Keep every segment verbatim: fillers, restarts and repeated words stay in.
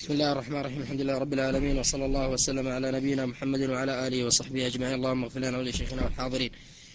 بسم الله الرحمن الرحيم. الحمد لله رب العالمين، وصلى الله وسلم على نبينا محمد وعلى آله وصحبه أجمعين. اللهم اغفر لنا ولشيخنا والحاضرين.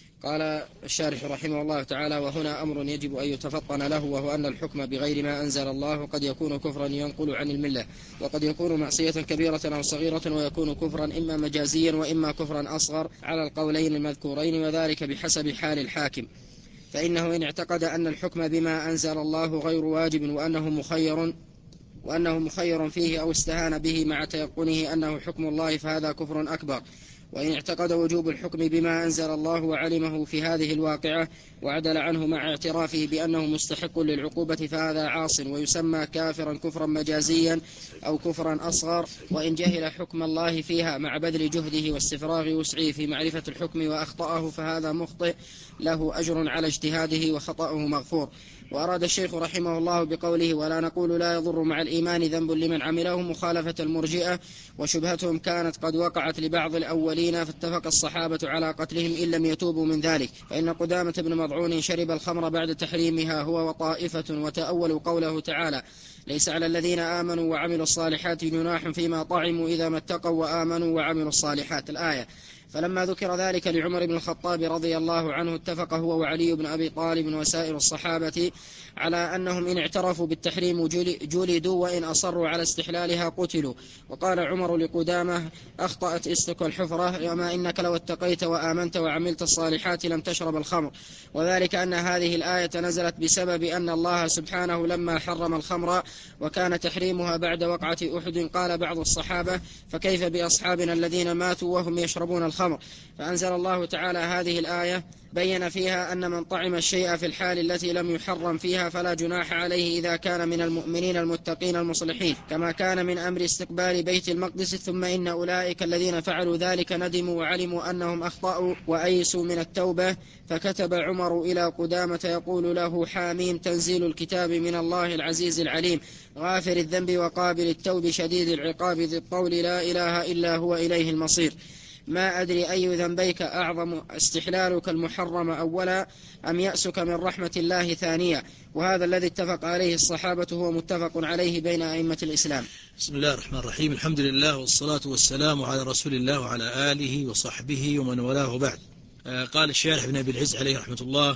قال الشارح رحمه الله تعالى: وهنا أمر يجب أن يتفطن له، وهو أن الحكم بغير ما أنزل الله قد يكون كفرا ينقل عن الملة، وقد يكون معصية كبيرة أو صغيرة، ويكون كفرا إما مجازيا وإما كفرا أصغر على القولين المذكورين، وذلك بحسب حال الحاكم. فإنه إن اعتقد أن الحكم بما أنزل الله غير واجب وأنه مخير وأنه مخير فيه أو استهان به مع تيقنه أنه حكم الله فهذا كفر أكبر. وإن اعتقد وجوب الحكم بما أنزل الله وعلمه في هذه الواقعة وعدل عنه مع اعترافه بأنه مستحق للعقوبة فهذا عاص، ويسمى كافرا كفرا مجازيا أو كفرا أصغر. وإن جهل حكم الله فيها مع بذل جهده واستفراغ وسعه في معرفة الحكم وأخطأه فهذا مخطئ، له أجر على اجتهاده وخطأه مغفور. وأراد الشيخ رحمه الله بقوله: ولا نقول لا يضر مع الإيمان ذنب لمن عمله، مخالفة المرجئة، وشبهتهم كانت قد وقعت لبعض الأولين، فاتفق الصحابة على قتلهم إن لم يتوبوا من ذلك. فإن قدامة بن مضعون شرب الخمر بعد تحريمها هو وطائفة، وتأولوا قوله تعالى: ليس على الذين آمنوا وعملوا الصالحات جناح فيما طعموا إذا ما اتقوا وآمنوا وعملوا الصالحات، الآية. فلما ذكر ذلك لعمر بن الخطاب رضي الله عنه اتفق هو وعلي بن أبي طالب وسائر الصحابة على أنهم إن اعترفوا بالتحريم جلدوا، وإن أصروا على استحلالها قتلوا. وقال عمر لقدامة: أخطأت استك الحفرة، وما إنك لو اتقيت وآمنت وعملت الصالحات لم تشرب الخمر. وذلك أن هذه الآية نزلت بسبب أن الله سبحانه لما حرم الخمر وكان تحريمها بعد وقعة أحد قال بعض الصحابة: فكيف بأصحابنا الذين ماتوا وهم يشربون الخمر؟ فأنزل الله تعالى هذه الآية بين فيها أن من طعم الشيء في الحال التي لم يحرم فيها فلا جناح عليه إذا كان من المؤمنين المتقين المصلحين، كما كان من أمر استقبال بيت المقدس. ثم إن أولئك الذين فعلوا ذلك ندموا وعلموا أنهم أخطأوا وأيسوا من التوبة، فكتب عمر إلى قدامة يقول له: حاميم تنزيل الكتاب من الله العزيز العليم، غافر الذنب وقابل التوب شديد العقاب ذي الطول، لا إله إلا هو إليه المصير. ما أدري أي ذنبيك أعظم، استحلالك المحرم أولا أم يأسك من رحمة الله ثانيا؟ وهذا الذي اتفق عليه الصحابة هو متفق عليه بين أئمة الإسلام. بسم الله الرحمن الرحيم. الحمد لله والصلاة والسلام على رسول الله وعلى آله وصحبه ومن والاه بعد. قال الشارح بن أبي العز عليه رحمة الله: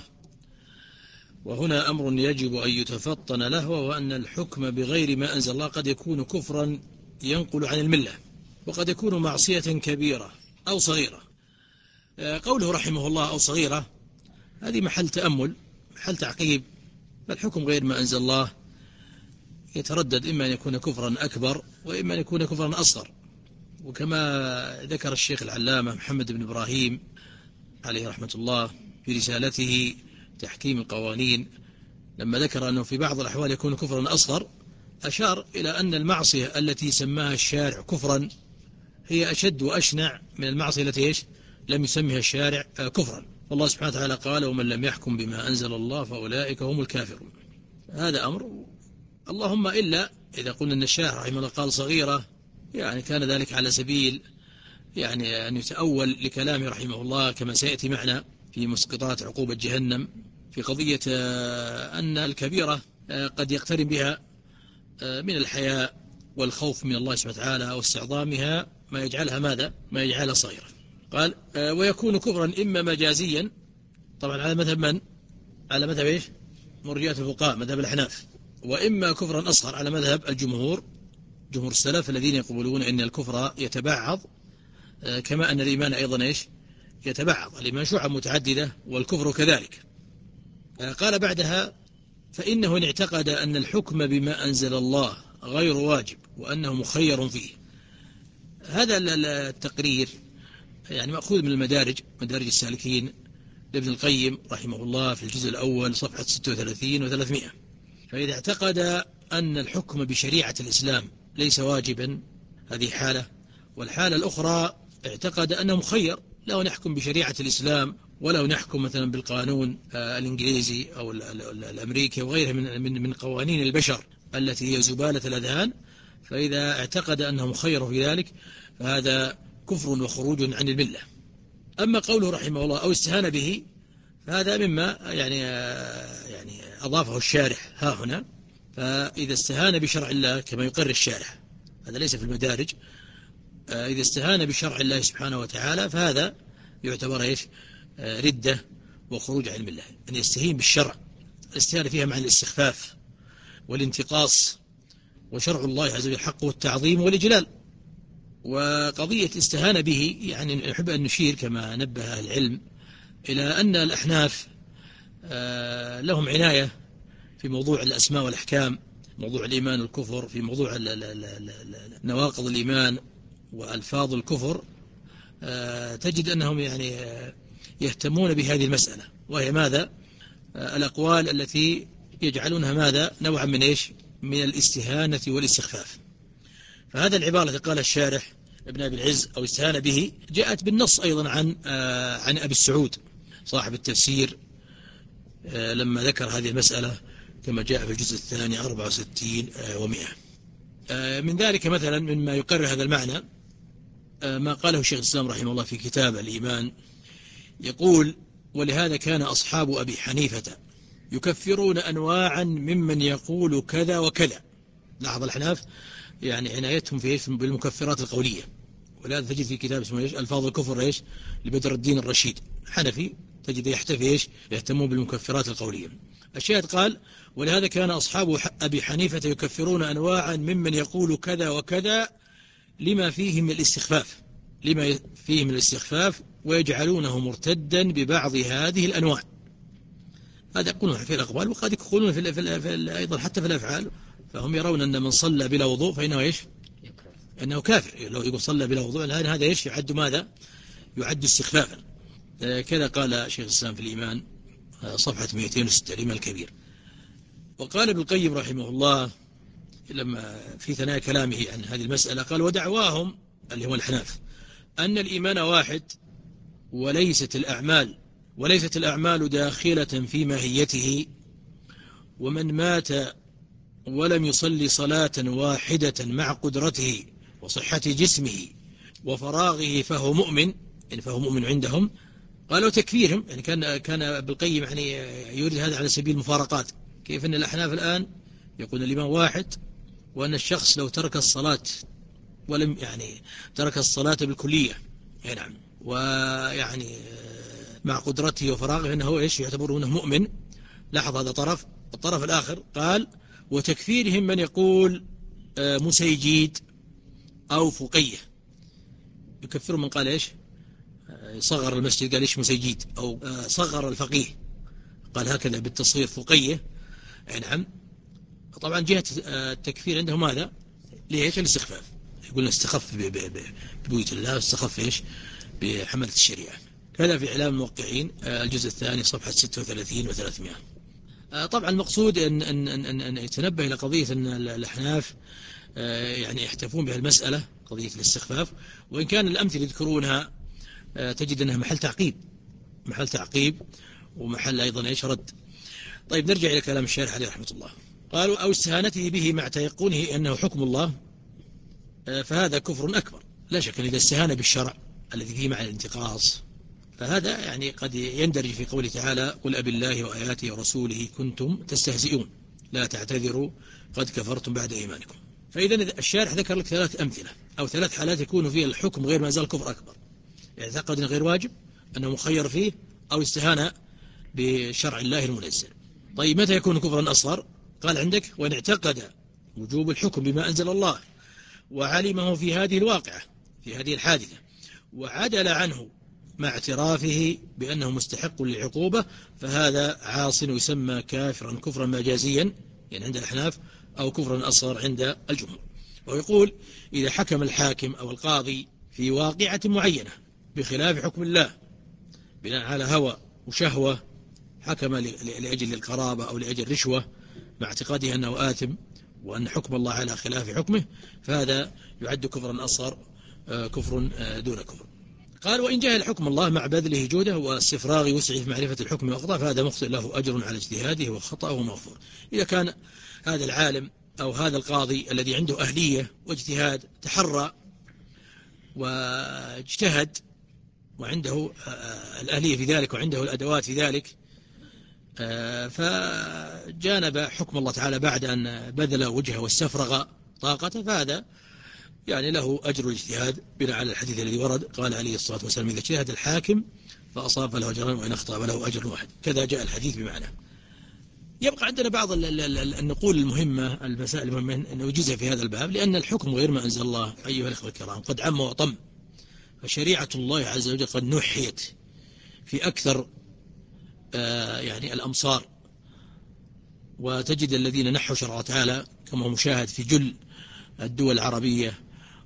وهنا أمر يجب أن يتفطن له، وأن الحكم بغير ما أنزل الله قد يكون كفرا ينقل عن الملة، وقد يكون معصية كبيرة أو صغيرة. قوله رحمه الله أو صغيرة هذه محل تأمل، محل تعقيب. فالحكم غير ما أنزل الله يتردد إما أن يكون كفرا أكبر وإما أن يكون كفرا أصغر. وكما ذكر الشيخ العلامة محمد بن إبراهيم عليه رحمة الله في رسالته تحكيم القوانين، لما ذكر أنه في بعض الأحوال يكون كفرا أصغر، أشار إلى أن المعصية التي سماها الشارع كفرا هي أشد وأشنع من المعصية التي إيش لم يسميها الشارع كفرا. والله سبحانه وتعالى قال: ومن لم يحكم بما أنزل الله فأولئك هم الكافرون. هذا أمر، اللهم إلا إذا قلنا أن الشارع رحمه الله قال صغيرة، يعني كان ذلك على سبيل يعني أن يتأول لكلامه رحمه الله، كما سيأتي معنا في مسقطات عقوبة جهنم في قضية أن الكبيرة قد يقترن بها من الحياء والخوف من الله سبحانه وتعالى واستعظامها ما يجعلها ماذا؟ ما يجعلها صغيرة. قال: ويكون كفرا إما مجازيا، طبعا على مذهب من؟ على مذهب إيش؟ مرجئة الفقهاء، مذهب الأحناف. وإما كفرا أصغر على مذهب الجمهور، جمهور السلف الذين يقولون إن الكفر يتبعض كما أن الإيمان أيضا إيش؟ يتبعض. الإيمان شعب متعددة والكفر كذلك. قال بعدها: فإنه إن اعتقد أن الحكم بما أنزل الله غير واجب وأنه مخير فيه. هذا التقرير يعني مأخوذ من المدارج، مدارج السالكين لابن القيم رحمه الله في الجزء الأول صفحة ستة وثلاثين وثلاثمائة. فإذا اعتقد أن الحكم بشريعة الإسلام ليس واجبا، هذه حالة. والحالة الأخرى اعتقد أنه مخير، لا نحكم بشريعة الإسلام ولا نحكم مثلا بالقانون الإنجليزي أو الأمريكي وغيره من من قوانين البشر التي هي زبالة الأذهان. فإذا اعتقد أنه مخير في ذلك فهذا كفر وخروج عن الملة. أما قوله رحمه الله أو استهان به، فهذا مما يعني يعني أضافه الشارح ها هنا. فإذا استهان بشرع الله كما يقر الشارح هذا ليس في المدارج. إذا استهان بشرع الله سبحانه وتعالى فهذا يعتبر إيش؟ ردة وخروج عن الملة. أن يستهين بالشرع، الاستهانة فيها مع الاستخفاف والانتقاص، وشرع الله عز وجل حقه التعظيم والإجلال. وقضية الاستهانة به يعني نحب أن نشير كما نبه أهل العلم إلى أن الأحناف لهم عناية في موضوع الأسماء والأحكام، موضوع الإيمان والكفر، في موضوع نواقض الإيمان وألفاظ الكفر. تجد أنهم يعني يهتمون بهذه المسألة، وهي ماذا؟ الأقوال التي يجعلونها ماذا؟ نوعا من إيش؟ من الاستهانة والاستخفاف. فهذا العبارة التي قال الشارح ابن أبي العز أو استهان به جاءت بالنص أيضا عن عن أبي السعود صاحب التفسير لما ذكر هذه المسألة كما جاء في الجزء الثاني أربعة وستين ومئة. من ذلك مثلا مما يقرر هذا المعنى ما قاله الشيخ الإسلام رحمه الله في كتاب الإيمان، يقول: ولهذا كان أصحاب أبي حنيفة يكفرون أنواعا ممن يقول كذا وكذا. لاحظ الأحناف يعني عنايتهم في بالمكفرات القولية، ولهذا تجد في كتاب اسمه إيش؟ ألفاظ الكفر إيش؟ لبدر الدين الرشيد حنفي، تجد يحتفي إيش؟ يهتمون بالمكفرات القولية. الشاهد قال: ولهذا كان أصحاب أبي حنيفة يكفرون أنواعا ممن يقول كذا وكذا لما فيه من الاستخفاف لما فيه من الاستخفاف ويجعلونه مرتدا ببعض هذه الأنواع. هذا يقولون في الأقوال، وقد يقولون في, في, في أيضا حتى في الأفعال. فهم يرون أن من صلى بلا وضوء فإنه إيش؟ أنه كافر. لو يقول صلى بلا وضوء هذا إيش؟ يعد ماذا؟ يعد استخفافا. كذا قال شيخ الإسلام في الإيمان صفحة مئتين وستة الإيمان الكبير. وقال ابن القيم رحمه الله لما في ثنايا كلامه عن هذه المسألة قال: ودعواهم اللي هو الحناف أن الإيمان واحد وليست الأعمال وليست الأعمال داخلة في ماهيته، ومن مات ولم يصلي صلاة واحدة مع قدرته وصحة جسمه وفراغه فهو مؤمن، يعني فهو مؤمن عندهم. قالوا تكفيرهم، يعني كان كان بالقيم يعني يريد هذا على سبيل المفارقات. كيف أن الأحناف الآن يقول الإيمان واحد، وأن الشخص لو ترك الصلاة ولم يعني ترك الصلاة بالكلية نعم ويعني مع قدرته وفراغه فإنه إيش؟ يعتبرونه مؤمن. لاحظ هذا طرف. الطرف الآخر قال: وتكفيرهم من يقول مسيجيد أو فقيه. يكفر من قال إيش؟ صغر المسجد قال إيش مسيجيد، أو صغر الفقيه قال هكذا بالتصغير فقيه. نعم. طبعا جهة التكفير عنده ماذا؟ ليش؟ الاستخفاف. يقولون استخف ببيوت الله، استخف إيش؟ بحملة الشريعة. كذا في إعلام الموقعين الجزء الثاني صفحة ستة وثلاثين وثلاثمائة. طبعا المقصود أن, أن, أن, أن يتنبه إلى قضية أن الأحناف يعني يحتفون بها المسألة قضية الاستخفاف، وإن كان الأمثلة يذكرونها تجد أنها محل تعقيب محل تعقيب ومحل أيضا إيش؟ رد. طيب نرجع إلى كلام الشارح عليه رحمة الله. قالوا: أو استهانته به مع تيقنه أنه حكم الله، فهذا كفر أكبر. لا شك أن إذا استهان بالشرع الذي فيه مع الانتقاص فهذا يعني قد يندرج في قوله تعالى: قل أبي الله وآياته ورسوله كنتم تستهزئون لا تعتذروا قد كفرتم بعد إيمانكم. فإذا الشارح ذكر لك ثلاث أمثلة أو ثلاث حالات يكون فيها الحكم غير ما زال كفر أكبر، اعتقد غير واجب أنه مخير فيه، أو استهان بشرع الله المنزل. طيب متى يكون كفرا أصغر؟ قال عندك: وإن اعتقد وجوب الحكم بما أنزل الله وعلمه في هذه الواقعة في هذه الحادثة وعدل عنه مع اعترافه بأنه مستحق للعقوبة، فهذا عاص يسمى كافرا كفرا مجازيا يعني عند الأحناف، أو كفرا أصغر عند الجمهور. ويقول: إذا حكم الحاكم أو القاضي في واقعة معينة بخلاف حكم الله بناء على هوى وشهوة، حكم لأجل القرابة أو لأجل رشوة مع اعتقاده أنه آثم وأن حكم الله على خلاف حكمه، فهذا يعد كفرا أصغر كفر دون كفر. قال: وإن جهل حكم الله مع بذله جوده واستفراغ وسعه في معرفة الحكم وأخطاء فهذا مخطئ له أجر على اجتهاده وخطأه مغفور. إذا كان هذا العالم أو هذا القاضي الذي عنده أهلية واجتهاد تحرى واجتهد وعنده الأهلية في ذلك وعنده الأدوات في ذلك، فجانب حكم الله تعالى بعد أن بذل وجهه واستفرغ طاقته، فهذا يعني له أجر الاجتهاد بناء على الحديث الذي ورد. قال عليه الصلاة والسلام: إذا اجتهد الحاكم فأصاب فله أجران وإن أخطأ فله أجر واحد. كذا جاء الحديث بمعنى. يبقى عندنا بعض النقول المهمة، المسائل المهمة نوجزها في هذا الباب، لأن الحكم غير ما أنزل الله أيها الأخوة الكرام قد عم وطم، فشريعة الله عز وجل قد نحيت في أكثر آه يعني الأمصار، وتجد الذين نحوا شرع تعالى كما هو مشاهد في جل الدول العربية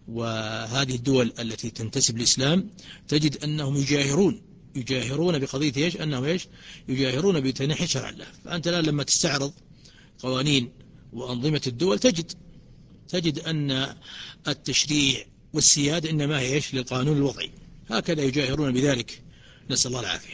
وهذه الدول التي تنتسب للإسلام، تجد أنهم يجاهرون يجاهرون بقضية إيش؟ أنهم إيش؟ يجاهرون بتنحي شرع الله. فأنت الآن لما تستعرض قوانين وأنظمة الدول تجد تجد أن التشريع والسيادة إنما هي إيش؟ للقانون الوضعي. هكذا يجاهرون بذلك، نسأل الله العافية.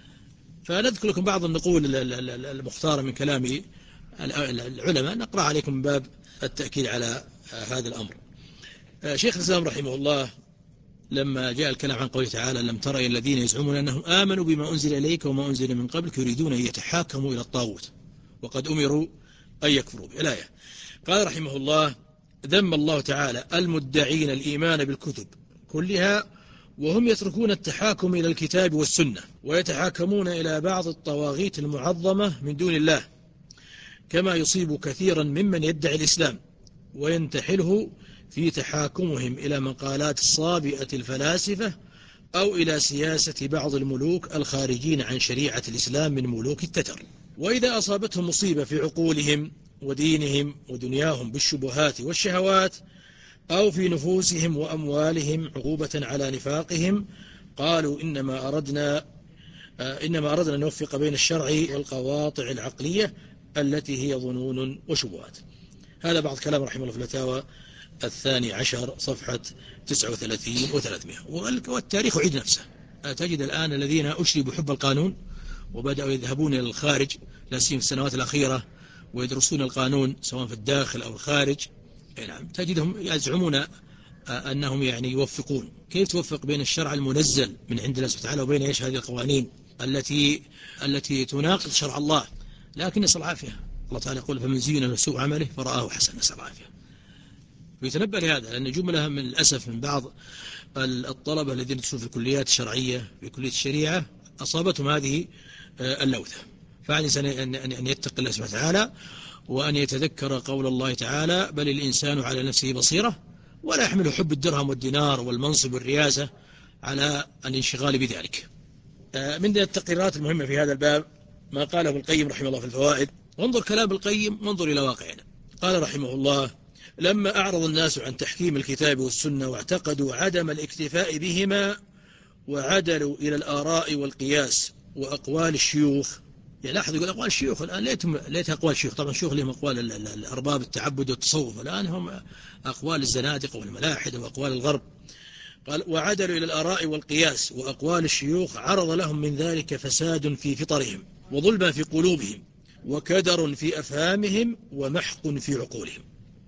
فنذكر لكم بعض النقول المختارة من كلام العلماء نقرأ عليكم من باب التأكيد على هذا الأمر. شيخ الإسلام رحمه الله لما جاء الكلام عن قوله تعالى: لم تر إلى الذين يزعمون أنهم آمنوا بما أنزل إليك وما أنزل من قبلك يريدون أن يتحاكموا إلى الطاغوت وقد أمروا أن يكفروا به. الآية. قال رحمه الله: ذم الله تعالى المدعين الإيمان بالكتب كلها وهم يتركون التحاكم إلى الكتاب والسنة ويتحاكمون إلى بعض الطواغيت المعظمة من دون الله، كما يصيب كثيرا ممن يدعي الإسلام وينتحله في تحاكمهم إلى مقالات الصابئة الفلاسفة أو إلى سياسة بعض الملوك الخارجين عن شريعة الإسلام من ملوك التتر. وإذا أصابتهم مصيبة في عقولهم ودينهم ودنياهم بالشبهات والشهوات أو في نفوسهم وأموالهم عقوبة على نفاقهم، قالوا إنما أردنا إنما أردنا أن نوفق بين الشرع والقواطع العقلية التي هي ظنون وشبهات. هذا بعض كلام رحمه الله في الفتاوى الثاني عشر صفحة تسعة وثلاثين وثلاثمائة. والتاريخ يعيد نفسه. تجد الآن الذين أشربوا حب القانون وبدأوا يذهبون إلى الخارج، لا سيما في السنوات الأخيرة، ويدرسون القانون سواء في الداخل أو الخارج. نعم، تجدهم يزعمون أنهم يعني يوفقون. كيف توفق بين الشرع المنزل من عند الله سبحانه وتعالى وبين إيش هذه القوانين التي التي تناقض شرع الله؟ لكن نسأل العافية. الله تعالى يقول: فمن زين له سوء عمله فرآه حسنا. نسأل العافية. ويتنبه لهذا، لأن جملة من الأسف من بعض الطلبة الذين يدرسون في الكليات الشرعية في كلية الشريعة أصابتهم هذه اللوثة. فعلى الإنسان أن يتقي الله سبحانه وتعالى وأن يتذكر قول الله تعالى: بل الإنسان على نفسه بصيرة، ولا يحمل حب الدرهم والدينار والمنصب والرياسة على الانشغال بذلك. من التقريرات المهمة في هذا الباب ما قاله ابن القيم رحمه الله في الفوائد. وانظر كلام ابن القيم وانظر إلى واقعنا. قال رحمه الله: لما أعرض الناس عن تحكيم الكتاب والسنة واعتقدوا عدم الاكتفاء بهما وعدلوا إلى الآراء والقياس وأقوال الشيوخ. يعني لاحظ يقول أقوال الشيوخ الآن ليتهم ليتها أقوال الشيوخ. طبعا الشيوخ لهم أقوال الأرباب التعبد والتصوف، الآن هم أقوال الزنادقة والملاحدة وأقوال الغرب. قال: وعدلوا إلى الآراء والقياس وأقوال الشيوخ عرض لهم من ذلك فساد في فطرهم وظلما في قلوبهم وكدر في أفهامهم ومحق في عقولهم.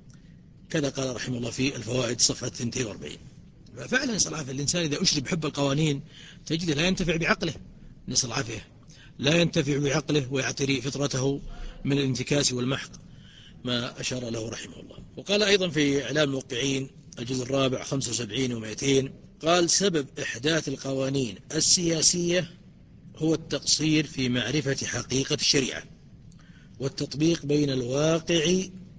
كذا قال رحمه الله في الفوائد صفحة اثنين وأربعين. ففعلا نسأل العافية، الإنسان إذا أشرب حب القوانين تجده لا ينتفع بعقله. نسأل العافية، لا ينتفع بعقله ويعتري فطرته من الانتكاس والمحق ما أشار له رحمه الله. وقال أيضا في إعلام الموقعين الجزء الرابع خمسة وسبعين ومئتين، قال: سبب إحداث القوانين السياسية هو التقصير في معرفة حقيقة الشريعة والتطبيق بين الواقع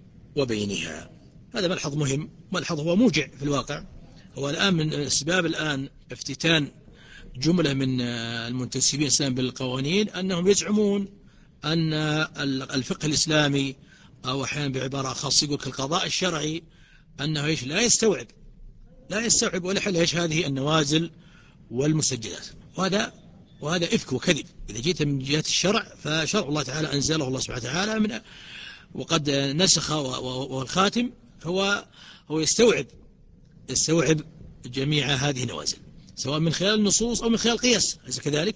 وبينها. هذا ملحظ مهم، ملحظ هو موجع في الواقع. هو الآن من أسباب الآن افتتان جملة من المنتسبين الإسلام بالقوانين أنهم يزعمون أن الفقه الإسلامي أو أحيانا بعبارة خاصة يقول القضاء الشرعي أنه إيش لا يستوعب لا يستوعب ولا حل إيش هذه النوازل والمسجلات. وهذا وهذا إفك وكذب. إذا جيت من جهة الشرع فشرع الله تعالى أنزله الله سبحانه وتعالى من وقد نسخ، والخاتم هو هو يستوعب يستوعب جميع هذه النوازل سواء من خلال النصوص أو من خلال القياس، ليس كذلك.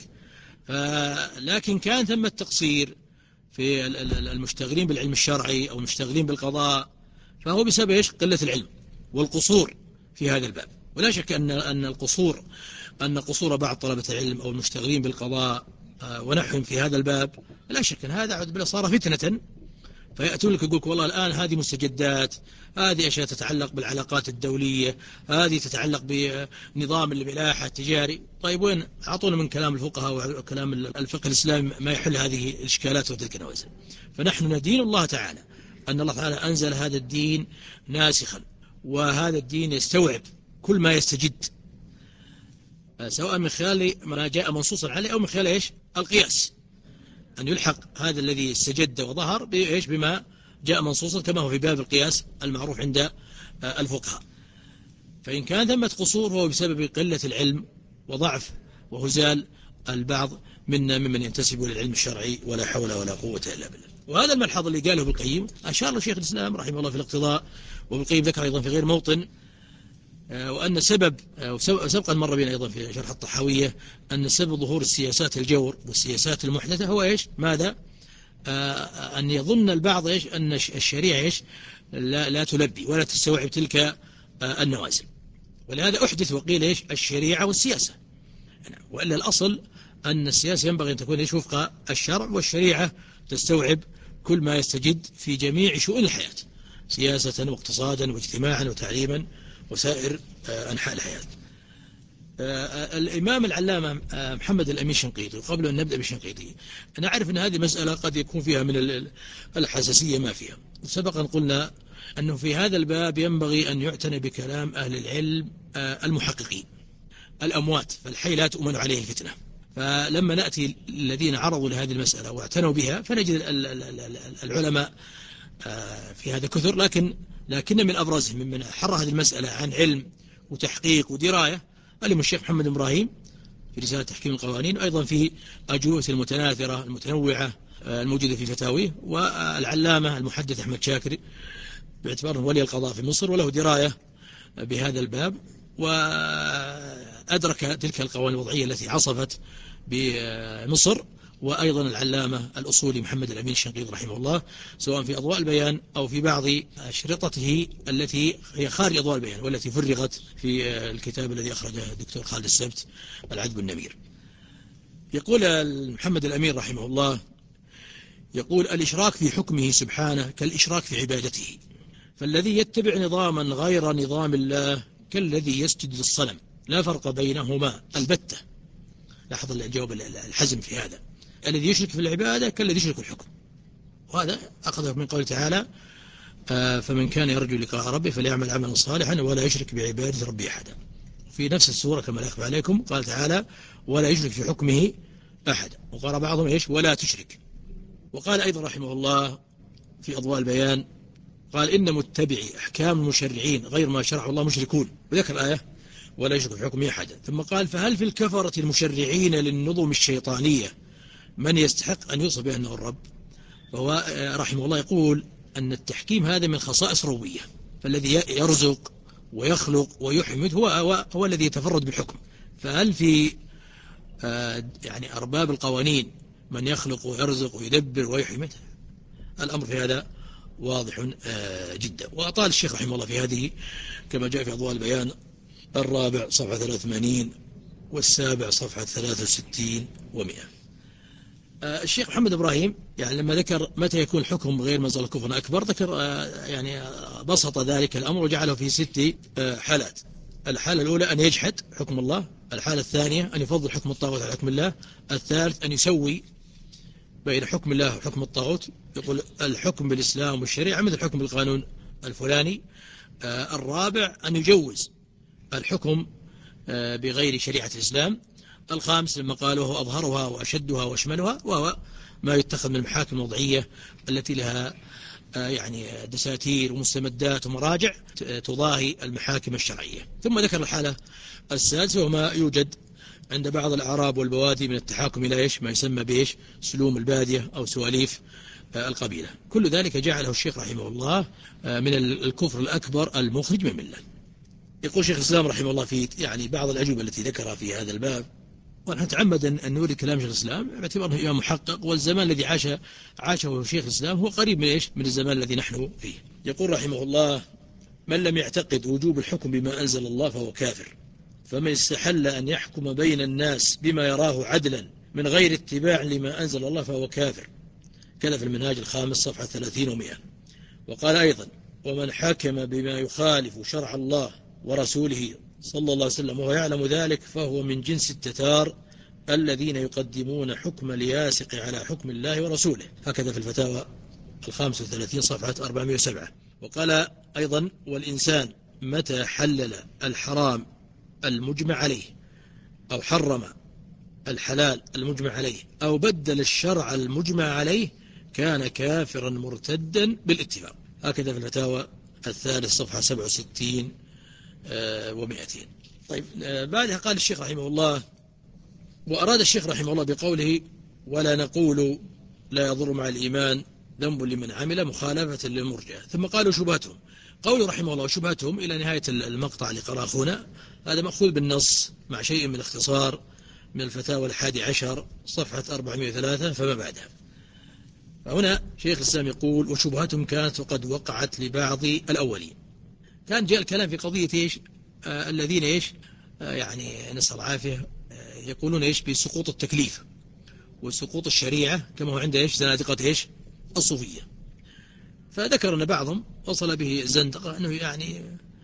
لكن كان ثم التقصير في المشتغلين بالعلم الشرعي أو المشتغلين بالقضاء، فهو بسبب إيش؟ قلة العلم والقصور في هذا الباب. ولا شك أن أن القصور أن قصور بعض طلبة العلم أو المشتغلين بالقضاء ونحوهم في هذا الباب، لا شك أن هذا عد بلا صار فتنة فيأتون لك يقولك والله الآن هذه مستجدات، هذه أشياء تتعلق بالعلاقات الدولية، هذه تتعلق بنظام الملاحة التجاري. طيب وين أعطونا من كلام الفقهاء وكلام الفقه الإسلامي ما يحل هذه الإشكالات وتلك النوازل؟ فنحن ندين الله تعالى أن الله تعالى أنزل هذا الدين ناسخا، وهذا الدين يستوعب كل ما يستجد، سواء من خلال ما جاء منصوصا عليه أو من خلال إيش القياس، أن يلحق هذا الذي استجد وظهر بإيش بما جاء منصوصا، كما هو في باب القياس المعروف عند الفقهاء. فإن كان ثمة قصور هو بسبب قلة العلم وضعف وهزال البعض منا ممن ينتسب للعلم الشرعي، ولا حول ولا قوة إلا بالله. وهذا الملحظ اللي قاله ابن القيم أشار له شيخ الإسلام رحمه الله في الاقتضاء، وابن القيم ذكر أيضا في غير موطن، وأن سبب سبقا مر بنا أيضا في شرح الطحاوية أن سبب ظهور السياسات الجور والسياسات المحدثة هو إيش؟ ماذا؟ أن يظن البعض إيش؟ أن الشريعة إيش؟ لا, لا تلبي ولا تستوعب تلك النوازل، ولهذا أحدث وقيل إيش؟ الشريعة والسياسة. وإلا الأصل أن السياسة ينبغي أن تكون إيش؟ وفق الشرع، والشريعة تستوعب كل ما يستجد في جميع شؤون الحياة، سياسة واقتصادا واجتماعا وتعليما وسائر أنحاء الحياة. الإمام العلامة محمد الأمين الشنقيطي، قبل أن نبدأ بالشنقيطي أنا أعرف أن هذه مسألة قد يكون فيها من الحساسية ما فيها. سبقا قلنا أنه في هذا الباب ينبغي أن يعتنى بكلام أهل العلم المحققين الأموات، فالحي لا تؤمن عليه الفتنة. فلما نأتي الذين عرضوا لهذه المسألة واعتنوا بها فنجد العلماء في هذا كثر، لكن لكن من أبرزهم ممن حر هذه المسألة عن علم وتحقيق ودراية الإمام الشيخ محمد إبراهيم في رسالة تحكيم القوانين، أيضا في أجوبة المتناثرة المتنوعة الموجودة في فتاويه، والعلامة المحدث أحمد شاكر باعتباره ولي القضاء في مصر وله دراية بهذا الباب، وأدرك تلك القوانين الوضعية التي عصفت بمصر، وأيضا العلامة الأصولي محمد الأمين الشنقيطي رحمه الله، سواء في أضواء البيان أو في بعض أشرطته التي هي خارج أضواء البيان والتي فرغت في الكتاب الذي أخرجه الدكتور خالد السبت العذب النمير. يقول محمد الأمين رحمه الله، يقول: الإشراك في حكمه سبحانه كالإشراك في عبادته، فالذي يتبع نظاما غير نظام الله كالذي يسجد للصنم، لا فرق بينهما البتة. لاحظ الجواب الحزم في هذا، الذي يشرك في العبادة كالذي يشرك في الحكم. وهذا أخذه من قول تعالى: فمن كان يرجو لقاء ربه فليعمل عملا صالحا ولا يشرك بعبادة ربه أحدا. في نفس السورة كما لا يخفى عليكم قال تعالى: ولا يشرك في حكمه أحدا، وقال بعضهم إيش؟ ولا تشرك. وقال أيضا رحمه الله في أضواء البيان قال: إن متبعي أحكام المشرعين غير ما شرع الله مشركون، وذكر الآية ولا يشرك في حكمه أحدا. ثم قال: فهل في الكفرة المشرعين للنظم الشيطانية من يستحق أن يوصف بأنه الرب؟ وهو رحمه الله يقول أن التحكيم هذا من خصائص ربوبية، فالذي يرزق ويخلق ويحمد هو, هو, هو الذي يتفرد بالحكم. فهل في يعني أرباب القوانين من يخلق ويرزق ويدبر ويحمد؟ الأمر في هذا واضح جدا. وأطال الشيخ رحمه الله في هذه كما جاء في أضواء البيان الرابع صفحة ثلاثة وثمانين والسابع صفحة ثلاثة وستين ومئة. الشيخ محمد إبراهيم يعني لما ذكر متى يكون الحكم غير منزل كفر أكبر، ذكر يعني بسط ذلك الأمر وجعله في ست حالات. الحالة الأولى أن يجحد حكم الله، الحالة الثانية أن يفضل حكم الطاغوت على حكم الله، الثالث أن يسوي بين حكم الله وحكم الطاغوت، يقول الحكم بالإسلام والشريعة مثل الحكم بالقانون الفلاني، الرابع أن يجوز الحكم بغير شريعة الإسلام، الخامس لما قال وهو أظهرها وأشدها وأشملها، وهو ما يتخذ من المحاكم الوضعية التي لها يعني دساتير ومستمدات ومراجع تضاهي المحاكم الشرعية. ثم ذكر الحالة السادسة وما يوجد عند بعض الأعراب والبوادي من التحاكم إلى إيش ما يسمى بإيش سلوم البادية أو سواليف القبيلة. كل ذلك جعله الشيخ رحمه الله من الكفر الأكبر المخرج من ملة. يقول شيخ الإسلام رحمه الله في يعني بعض الأجوبة التي ذكرها في هذا الباب، ونحن نتعمد أن نوري كلام شيخ الإسلام باعتبار أنه إمام محقق، والزمان الذي عاش عاشه شيخ الإسلام هو قريب من إيش من الزمان الذي نحن فيه. يقول رحمه الله: من لم يعتقد وجوب الحكم بما أنزل الله فهو كافر، فمن استحل أن يحكم بين الناس بما يراه عدلا من غير اتباع لما أنزل الله فهو كافر، كذا في المنهاج الخامس صفحة ثلاثين ومئة. وقال أيضا: ومن حكم بما يخالف شرع الله ورسوله صلى الله عليه وسلم وهو يعلم ذلك فهو من جنس التتار الذين يقدمون حكم الياسق على حكم الله ورسوله. هكذا في الفتاوى الخامس وثلاثين صفحة أربعمائة وسبعة. وقال أيضا: والإنسان متى حلل الحرام المجمع عليه أو حرم الحلال المجمع عليه أو بدل الشرع المجمع عليه كان كافرا مرتدا بالاتفاق. هكذا في الفتاوى الثالث صفحة سبعة وستين ومئتين. طيب، بعدها قال الشيخ رحمه الله: وأراد الشيخ رحمه الله بقوله: ولا نقول لا يضر مع الإيمان ذنب لمن عمل مخالفة للمرجئة. ثم قالوا شبهتهم. قوله رحمه الله شبهتهم إلى نهاية المقطع اللي قرأ أخونا، هذا مأخوذ بالنص مع شيء من الاختصار من الفتاوى الحادي عشر صفحة أربعمائة وثلاثة فما بعدها. فهنا شيخ الإسلام يقول: وشبهتهم كانت وقد وقعت لبعض الأولين. كان جاء الكلام في قضية إيش؟ آه الذين إيش؟ آه يعني نسأل العافية، آه يقولون إيش بسقوط التكليف وسقوط الشريعة كما هو عند إيش زنادقة إيش الصوفية. فذكر أن بعضهم وصل به زندقة أنه يعني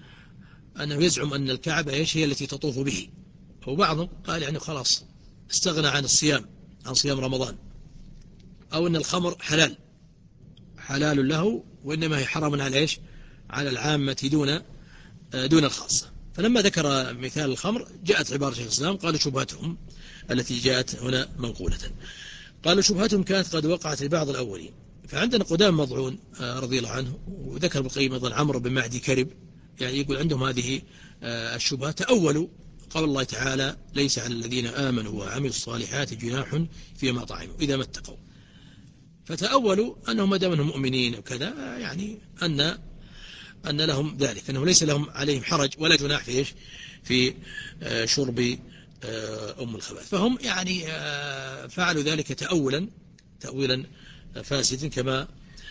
أنه يزعم أن الكعبة إيش هي التي تطوف به، وبعضهم قال يعني خلاص استغنى عن الصيام عن صيام رمضان، أو أن الخمر حلال حلال له وإنما هي حرام على إيش على العامة دون دون الخاصة. فلما ذكر مثال الخمر جاءت عبارة شيخ الإسلام قالوا شبهتهم التي جاءت هنا منقولة. قالوا شبهتهم كانت قد وقعت لبعض الأولين. فعندنا قدام مضعون رضي الله عنه، وذكر بالقيم أيضا عمرو بن معدي كرب، يعني يقول عندهم هذه الشبهة. تأولوا قول الله تعالى: ليس على الذين آمنوا وعملوا الصالحات جناح فيما طعموا إذا ما اتقوا. فتأولوا أنه ما دام انهم مؤمنين وكذا يعني أن أن لهم ذلك، أنه ليس لهم عليهم حرج ولا جناح في إيش في شرب أم الخبائث. فهم يعني فعلوا ذلك تأولا تأويلا فاسدا كما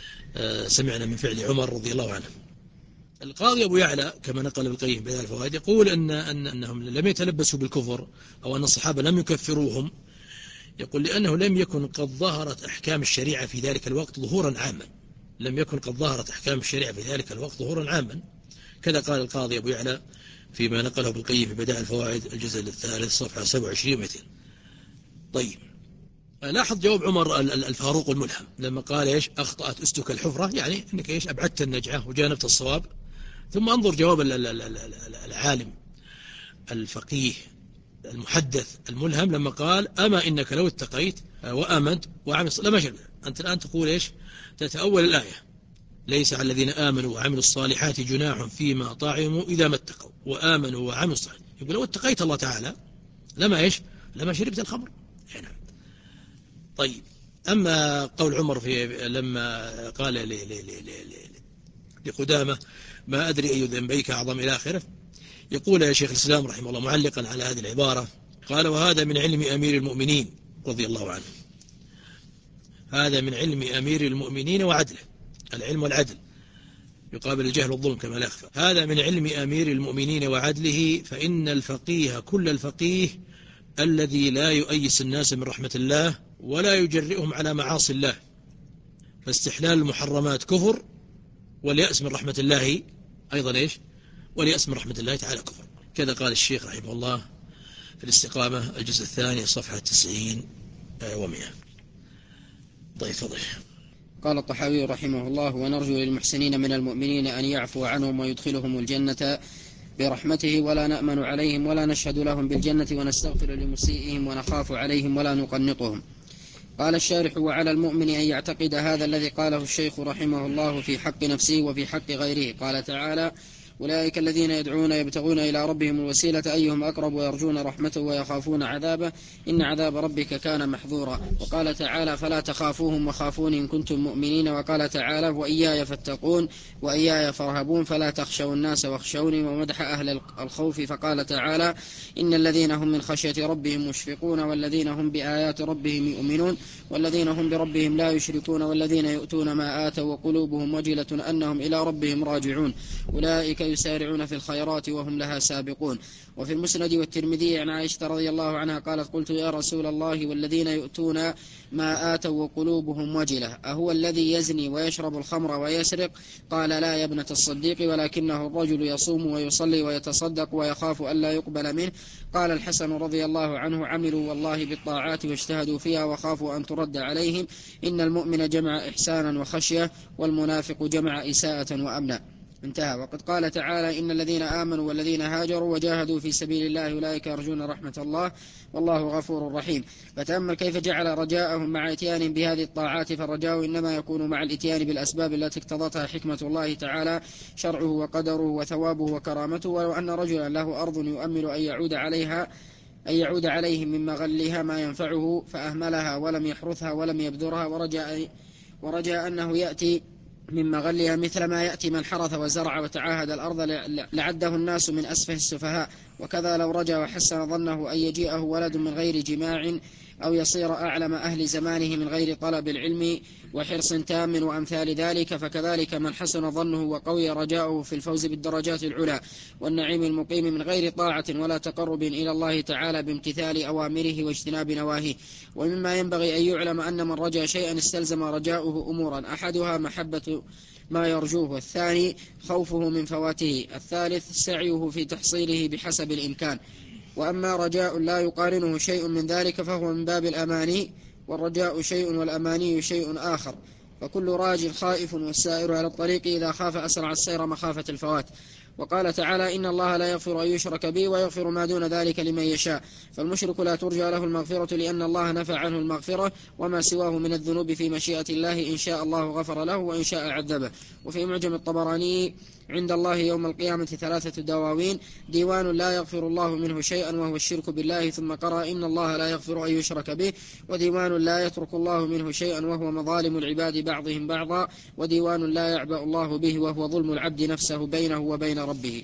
سمعنا من فعل عمر رضي الله عنه. القاضي أبو يعلى كما نقل القيم بهذه الفوائد يقول أن أن أنهم لم يتلبسوا بالكفر أو أن الصحابة لم يكفروهم، يقول لأنه لم يكن قد ظهرت أحكام الشريعة في ذلك الوقت ظهورا عاما لم يكن قد ظهرت أحكام الشريعة في ذلك الوقت ظهورا عاما. كذا قال القاضي أبو يعلى فيما نقله بالقيم في بدائع الفوائد الجزء الثالث صفحة سبعة وعشرين ومئتين. طيب، لاحظ جواب عمر الفاروق الملهم لما قال إيش أخطأت أستك الحفرة، يعني أنك إيش أبعدت النجعة وجانبت الصواب. ثم انظر جواب العالم الفقيه المحدث الملهم لما قال: أما إنك لو اتقيت وآمنت وعمل لما شرب. أنت الآن تقول إيش تتأول الآية: ليس على الذين آمنوا وعملوا الصالحات جناح فيما طعموا إذا ما اتقوا وآمنوا وعملوا الصالحات. يقول لو اتقيت الله تعالى لما إيش لما شربت الخمر هنا. طيب، أما قول عمر في لما قال لقدامة: ما أدري أي ذنبيك أعظم إلى آخره، يقول يا شيخ الإسلام رحمه الله معلقا على هذه العبارة قال: وهذا من علم أمير المؤمنين رضي الله عنه. هذا من علم أمير المؤمنين وعدله، العلم والعدل يقابل الجهل والظلم كما لا يخفى. هذا من علم أمير المؤمنين وعدله، فإن الفقيه كل الفقيه الذي لا يؤيس الناس من رحمة الله ولا يجرئهم على معاصي الله، فاستحلال المحرمات كفر، واليأس من رحمة الله أيضا إيش واليأس من رحمة الله تعالى كفر. كذا قال الشيخ رحمه الله في الاستقامة الجزء الثاني صفحة تسعين ومئة. طيب فضل. قال الطحاوي رحمه الله: ونرجو للمحسنين من المؤمنين أن يعفو عنهم ويدخلهم الجنة برحمته، ولا نأمن عليهم ولا نشهد لهم بالجنة، ونستغفر لمسيئهم ونخاف عليهم ولا نقنطهم. قال الشارح: وعلى المؤمن أن يعتقد هذا الذي قاله الشيخ رحمه الله في حق نفسه وفي حق غيره. قال تعالى: أولئك الذين يدعون يبتغون إلى ربهم الوسيلة أيهم أقرب ويرجون رحمته ويخافون عذابه إن عذاب ربك كان محذورا. وقال تعالى: فلا تخافوهم وخافون إن كنتم مؤمنين. وقال تعالى: وإياي فاتقون وإياي فارهبون فلا تخشوا الناس واخشوني. ومدح أهل الخوف فقال تعالى: إن الذين هم من خشية ربهم مشفقون والذين هم بآيات ربهم يؤمنون والذين هم بربهم لا يشركون والذين يؤتون ما آتوا وقلوبهم وجلة أنهم إلى ربهم راجعون أولئك يسارعون في الخيرات وهم لها سابقون. وفي المسند والترمذي عن عائشة رضي الله عنها قالت قلت يا رسول الله والذين يؤتون ما آتوا وقلوبهم وجلة أهو الذي يزني ويشرب الخمر ويسرق؟ قال لا يا ابنة الصديق ولكنه الرجل يصوم ويصلي ويتصدق ويخاف ألا يقبل منه. قال الحسن رضي الله عنه عملوا والله بالطاعات واجتهدوا فيها وخافوا أن ترد عليهم. إن المؤمن جمع إحسانا وخشية والمنافق جمع إساءة وأمنا. انتهى. وقد قال تعالى إن الذين آمنوا والذين هاجروا وجاهدوا في سبيل الله أولئك يرجون رحمة الله والله غفور رحيم. فتأمل كيف جعل رجاءهم مع اتيان بهذه الطاعات، فالرجاء إنما يكون مع الاتيان بالأسباب التي اقتضتها حكمة الله تعالى شرعه وقدره وثوابه وكرامته. ولو أن رجلا له أرض يؤمل أن يعود عليها أن يعود عليهم من مغلها ما ينفعه فأهملها ولم يحرثها ولم يبذرها ورجاء, ورجاء أنه يأتي من مغلها مثل ما يأتي من حرث وزرع وتعاهد الأرض لعده الناس من أسفه السفهاء. وكذا لو رجا وحسن ظنه أن يجيئه ولد من غير جماع أو يصير أعلم أهل زمانه من غير طلب العلم وحرص تام وأمثال ذلك، فكذلك من حسن ظنه وقوي رجاؤه في الفوز بالدرجات العلى والنعيم المقيم من غير طاعة ولا تقرب إلى الله تعالى بامتثال أوامره واجتناب نواهيه. ومما ينبغي أن يعلم أن من رجا شيئا استلزم رجاؤه أمورا، أحدها محبة ما يرجوه، والثاني خوفه من فواته، الثالث سعيه في تحصيله بحسب الإمكان. وأما رجاء لا يقارنه شيء من ذلك فهو من باب الأماني، والرجاء شيء والأماني شيء آخر. فكل راج خائف والسائر على الطريق إذا خاف أسرع السير مخافة الفوات. وقال تعالى إن الله لا يغفر أن يشرك به ويغفر ما دون ذلك لمن يشاء. فالمشرك لا ترجى له المغفرة لأن الله نفى عنه المغفرة، وما سواه من الذنوب في مشيئة الله إن شاء الله غفر له وإن شاء عذبه. وفي معجم الطبراني عند الله يوم القيامة ثلاثة دواوين: ديوان لا يغفر الله منه شيئا وهو الشرك بالله ثم قرأ إن الله لا يغفر أن يشرك به، وديوان لا يترك الله منه شيئا وهو مظالم العباد بعضهم بعضا، وديوان لا يعبأ الله به وهو ظلم العبد نفسه بينه وبين ربه.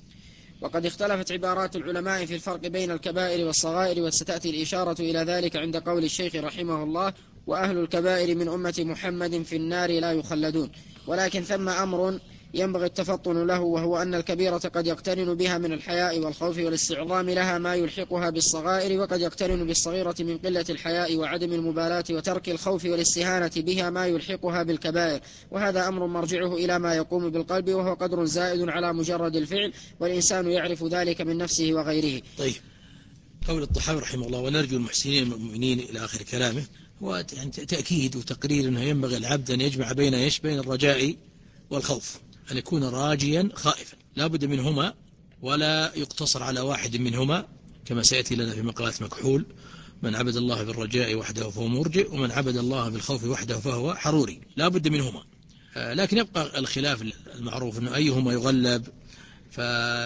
وقد اختلفت عبارات العلماء في الفرق بين الكبائر والصغائر، وستأتي الإشارة إلى ذلك عند قول الشيخ رحمه الله وأهل الكبائر من أمة محمد في النار لا يخلدون. ولكن ثم أمر ينبغي التفطن له، وهو أن الكبيرة قد يقترن بها من الحياء والخوف والاستعظام لها ما يلحقها بالصغائر، وقد يقترن بالصغيرة من قلة الحياء وعدم المبالاة وترك الخوف والاستهانة بها ما يلحقها بالكبائر. وهذا أمر مرجعه إلى ما يقوم بالقلب، وهو قدر زائد على مجرد الفعل، والإنسان يعرف ذلك من نفسه وغيره. طيب، قول الطحاوي رحمه الله ونرجو المحسنين المؤمنين إلى آخر كلامه، هو تأكيد وتقرير أنه ينبغي العبد أن يجمع بين إيش؟ بين الرجاء والخوف، أن يكون راجيا خائفا، لا بد منهما ولا يقتصر على واحد منهما، كما سيأتي لنا في مقالات مكحول: من عبد الله بالرجاء وحده فهو مرجئ، ومن عبد الله بالخوف وحده فهو حروري. لا بد منهما. لكن يبقى الخلاف المعروف أنه أيهما يغلب. ف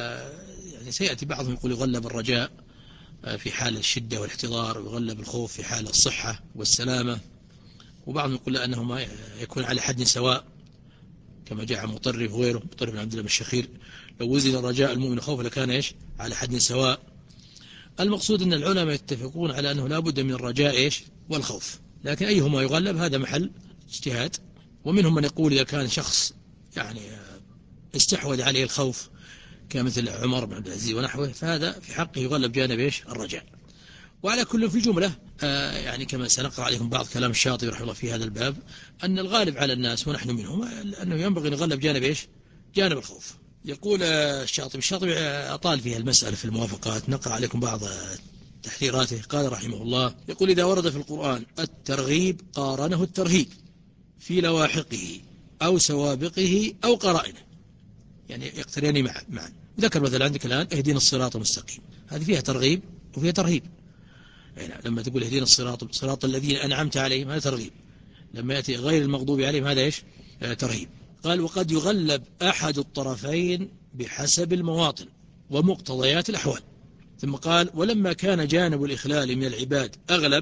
يعني سيأتي بعضهم يقول يغلب الرجاء في حال الشدة والاحتضار، ويغلب الخوف في حال الصحة والسلامة، وبعضهم يقول أنهما يكون على حد سواء، كما جاء مطرف وغيره، مطرف بن عبد الله الشخير: لو وزن الرجاء المؤمن خوف لكان إيش؟ على حد سواء. المقصود أن العلماء يتفقون على أنه لا بد من الرجاء إيش؟ والخوف، لكن أيهما يغلب هذا محل اجتهاد. ومنهم من يقول إذا كان شخص يعني استحوذ عليه الخوف كمثل عمر بن عبد العزيز ونحوه، فهذا في حقه يغلب جانب إيش؟ الرجاء. وعلى كل في جملة آه يعني كما سنقرأ عليكم بعض كلام الشاطبي رحمه الله في هذا الباب، أن الغالب على الناس ونحن منهم أنه ينبغي نغلب جانب إيش؟ جانب الخوف. يقول الشاطبي الشاطبي أطال فيها المسألة في الموافقات، نقرأ عليكم بعض تحريراته. قال رحمه الله: يقول إذا ورد في القرآن الترغيب قارنه الترهيب في لواحقه أو سوابقه أو قرائنه، يعني يقتريان معا معا. ذكر مثلا عندك الآن اهدنا الصراط المستقيم، هذه فيها ترغيب وفيها ترهيب. يعني لما تقول اهدنا الصراط صراط الذين أنعمت عليهم هذا ترغيب، لما يأتي غير المغضوب عليهم هذا إيش؟ آه ترهيب. قال: وقد يغلب أحد الطرفين بحسب المواطن ومقتضيات الأحوال. ثم قال: ولما كان جانب الإخلال من العباد أغلب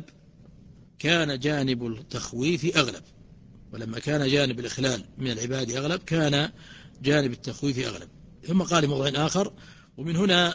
كان جانب التخويف أغلب. ولما كان جانب الإخلال من العباد أغلب كان جانب التخويف أغلب. ثم قال موضع آخر: ومن هنا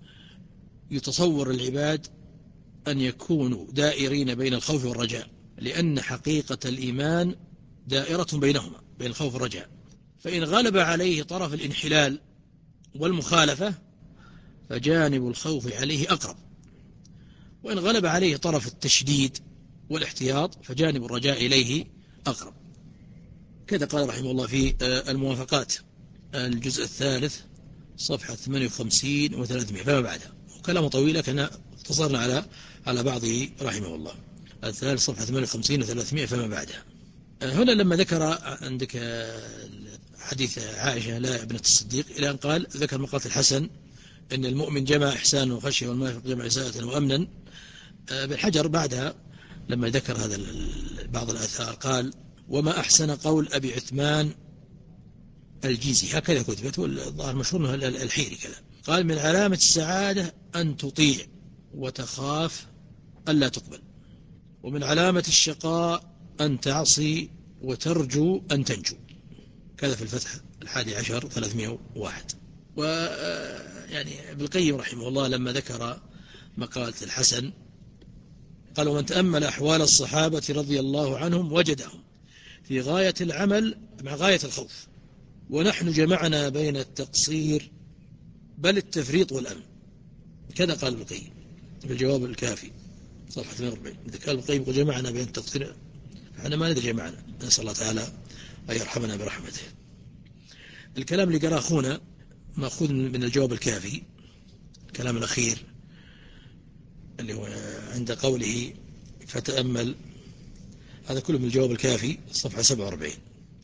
يتصور العباد أن يكونوا دائرين بين الخوف والرجاء، لأن حقيقة الإيمان دائرة بينهما، بين الخوف والرجاء. فإن غلب عليه طرف الانحلال والمخالفة فجانب الخوف عليه أقرب، وإن غلب عليه طرف التشديد والاحتياط فجانب الرجاء إليه أقرب. كذا قال رحمه الله في الموافقات الجزء الثالث صفحة ثمانية وخمسين وثلاثمائة فما بعدها، وكلامه طويل لكن اقتصرنا على على بعضه رحمه الله. الثالث صفحة ثمانية وخمسين وثلاثمائة فما بعدها. هنا لما ذكر عندك حديث عائشة لا ابنة الصديق إلى أن قال ذكر مقالة الحسن إن المؤمن جمع إحسانا وخشية والمنافق جمع إساءة وأمنا. بالحجر بعدها لما ذكر هذا بعض الآثار قال وما أحسن قول أبي عثمان الجيزي، هكذا كتبت والظاهر مشهور الحيري كذا، قال من علامة السعادة أن تطيع وتخاف ألا تقبل، ومن علامة الشقاء أن تعصي وترجو أن تنجو. كذا في الفتح الحادي عشر ثلاثمائة وواحد. ويعني ابن القيم رحمه الله لما ذكر مقالة الحسن قال ومن تأمل أحوال الصحابة رضي الله عنهم وجدهم في غاية العمل مع غاية الخوف، ونحن جمعنا بين التقصير بل التفريط والأمن. كذا قال ابن القيم في الجواب الكافي صفحة ثمانية وأربعين، إذا قال ابن القيم وجمعنا بين التقصير احنا ما ندري جمعنا، نسأل الله تعالى أن يرحمنا برحمته. الكلام اللي قرأ أخونا مأخوذ من الجواب الكافي، الكلام الأخير اللي هو عند قوله فتأمل، هذا كله من الجواب الكافي صفحة سبعة وأربعين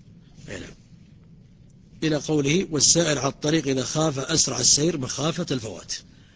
إلى قوله والسائر على الطريق إذا خاف أسرع السير مخافة الفوات.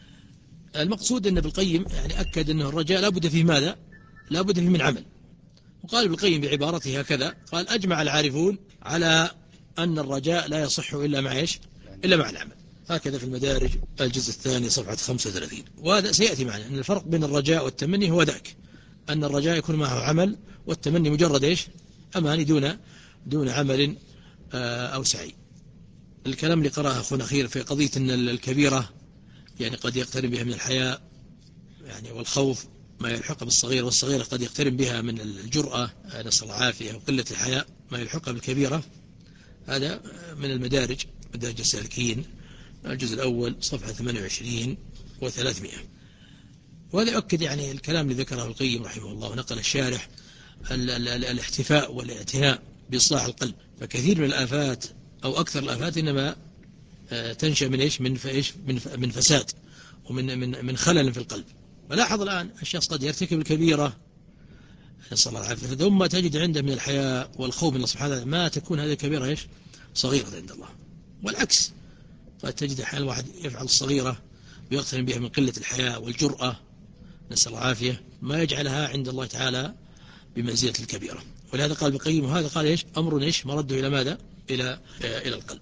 المقصود أن ابن القيم يعني أكد أنه الرجاء لابد فيه ماذا؟ لابد فيه من عمل. وقال ابن القيم بعبارته هكذا قال أجمع العارفون على أن الرجاء لا يصح إلا مع إيش؟ إلا مع العمل. هكذا في المدارج الجزء الثاني صفحة خمسة وثلاثين. وهذا سيأتي معنا أن الفرق بين الرجاء والتمني هو ذاك، أن الرجاء يكون معه عمل، والتمني مجرد إيش؟ أماني دون دون عمل أو سعي. الكلام اللي قرأه أخونا أخير في قضية أن الكبيرة يعني قد يقترن بها من الحياء يعني والخوف ما يلحق بالصغير، والصغيرة قد يقترن بها من الجرأة نسأل الله العافية وقلة الحياء ما يلحق بالكبيرة. هذا من المدارج، مدارج السالكين الجزء الأول صفحة ثمانية وعشرين وثلاثمائة. وهذا يؤكد يعني الكلام اللي ذكره القيم رحمه الله ونقل الشارح ال ال ال الاحتفاء والاعتناء بإصلاح القلب. فكثير من الآفات أو أكثر الآفات إنما تنشأ من إيش؟ من فإيش؟ من من فساد ومن من من خلل في القلب. ولاحظ الآن الشخص قد يرتكب الكبيرة نسأل الله العافية ثم تجد عنده من الحياء والخوف من الله سبحانه وتعالى ما تكون هذه الكبيرة إيش؟ صغيرة عند الله. والعكس قد تجد أحيانا الواحد يفعل الصغيرة ويقترن بها من قلة الحياء والجرأة نسأل الله العافية ما يجعلها عند الله تعالى بمنزلة الكبيرة. ولهذا قال بقيم وهذا قال إيش؟ أمر إيش؟ مرده إلى ماذا؟ إلى إلى القلب.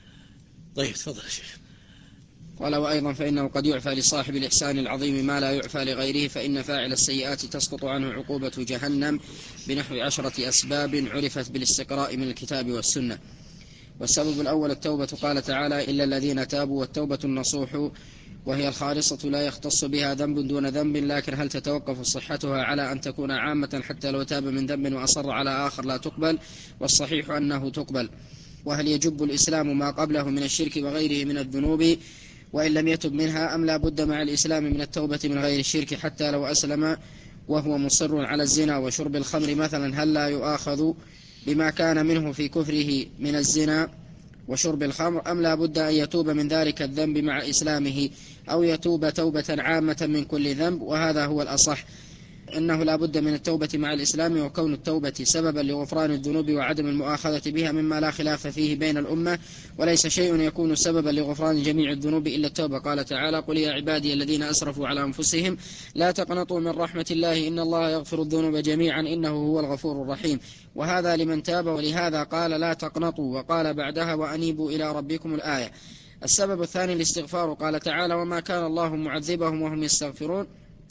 طيب تفضل يا شيخ. قال وأيضا فإنه قد يعفى لصاحب الإحسان العظيم ما لا يعفى لغيره، فإن فاعل السيئات تسقط عنه عقوبة جهنم بنحو عشرة أسباب عرفت بالاستقراء من الكتاب والسنة. والسبب الأول التوبة، قال تعالى إلا الذين تابوا، والتوبة النصوح وهي الخالصة لا يختص بها ذنب دون ذنب، لكن هل تتوقف صحتها على أن تكون عامة حتى لو تاب من ذنب وأصر على آخر لا تقبل؟ والصحيح أنه تقبل. وهل يجب الإسلام ما قبله من الشرك وغيره من الذنوب وإن لم يتب منها، أم لا بد مع الإسلام من التوبة من غير الشرك حتى لو أسلم وهو مصر على الزنا وشرب الخمر مثلا، هل لا يؤاخذ بما كان منه في كفره من الزنا وشرب الخمر، أم لا بد أن يتوب من ذلك الذنب مع إسلامه أو يتوب توبة عامة من كل ذنب؟ وهذا هو الأصح، أنه لا بد من التوبة مع الإسلام، وكون التوبة سببا لغفران الذنوب وعدم المؤاخذة بها مما لا خلاف فيه بين الأمة، وليس شيء يكون سببا لغفران جميع الذنوب إلا التوبة. قال تعالى قل يا عبادي الذين أسرفوا على أنفسهم لا تقنطوا من رحمة الله إن الله يغفر الذنوب جميعا إنه هو الغفور الرحيم، وهذا لمن تاب، ولهذا قال لا تقنطوا وقال بعدها وأنيبوا إلى ربكم الآية. السبب الثاني الاستغفار، قال تعالى وما كان الله معذبهم وهم يستغفرون،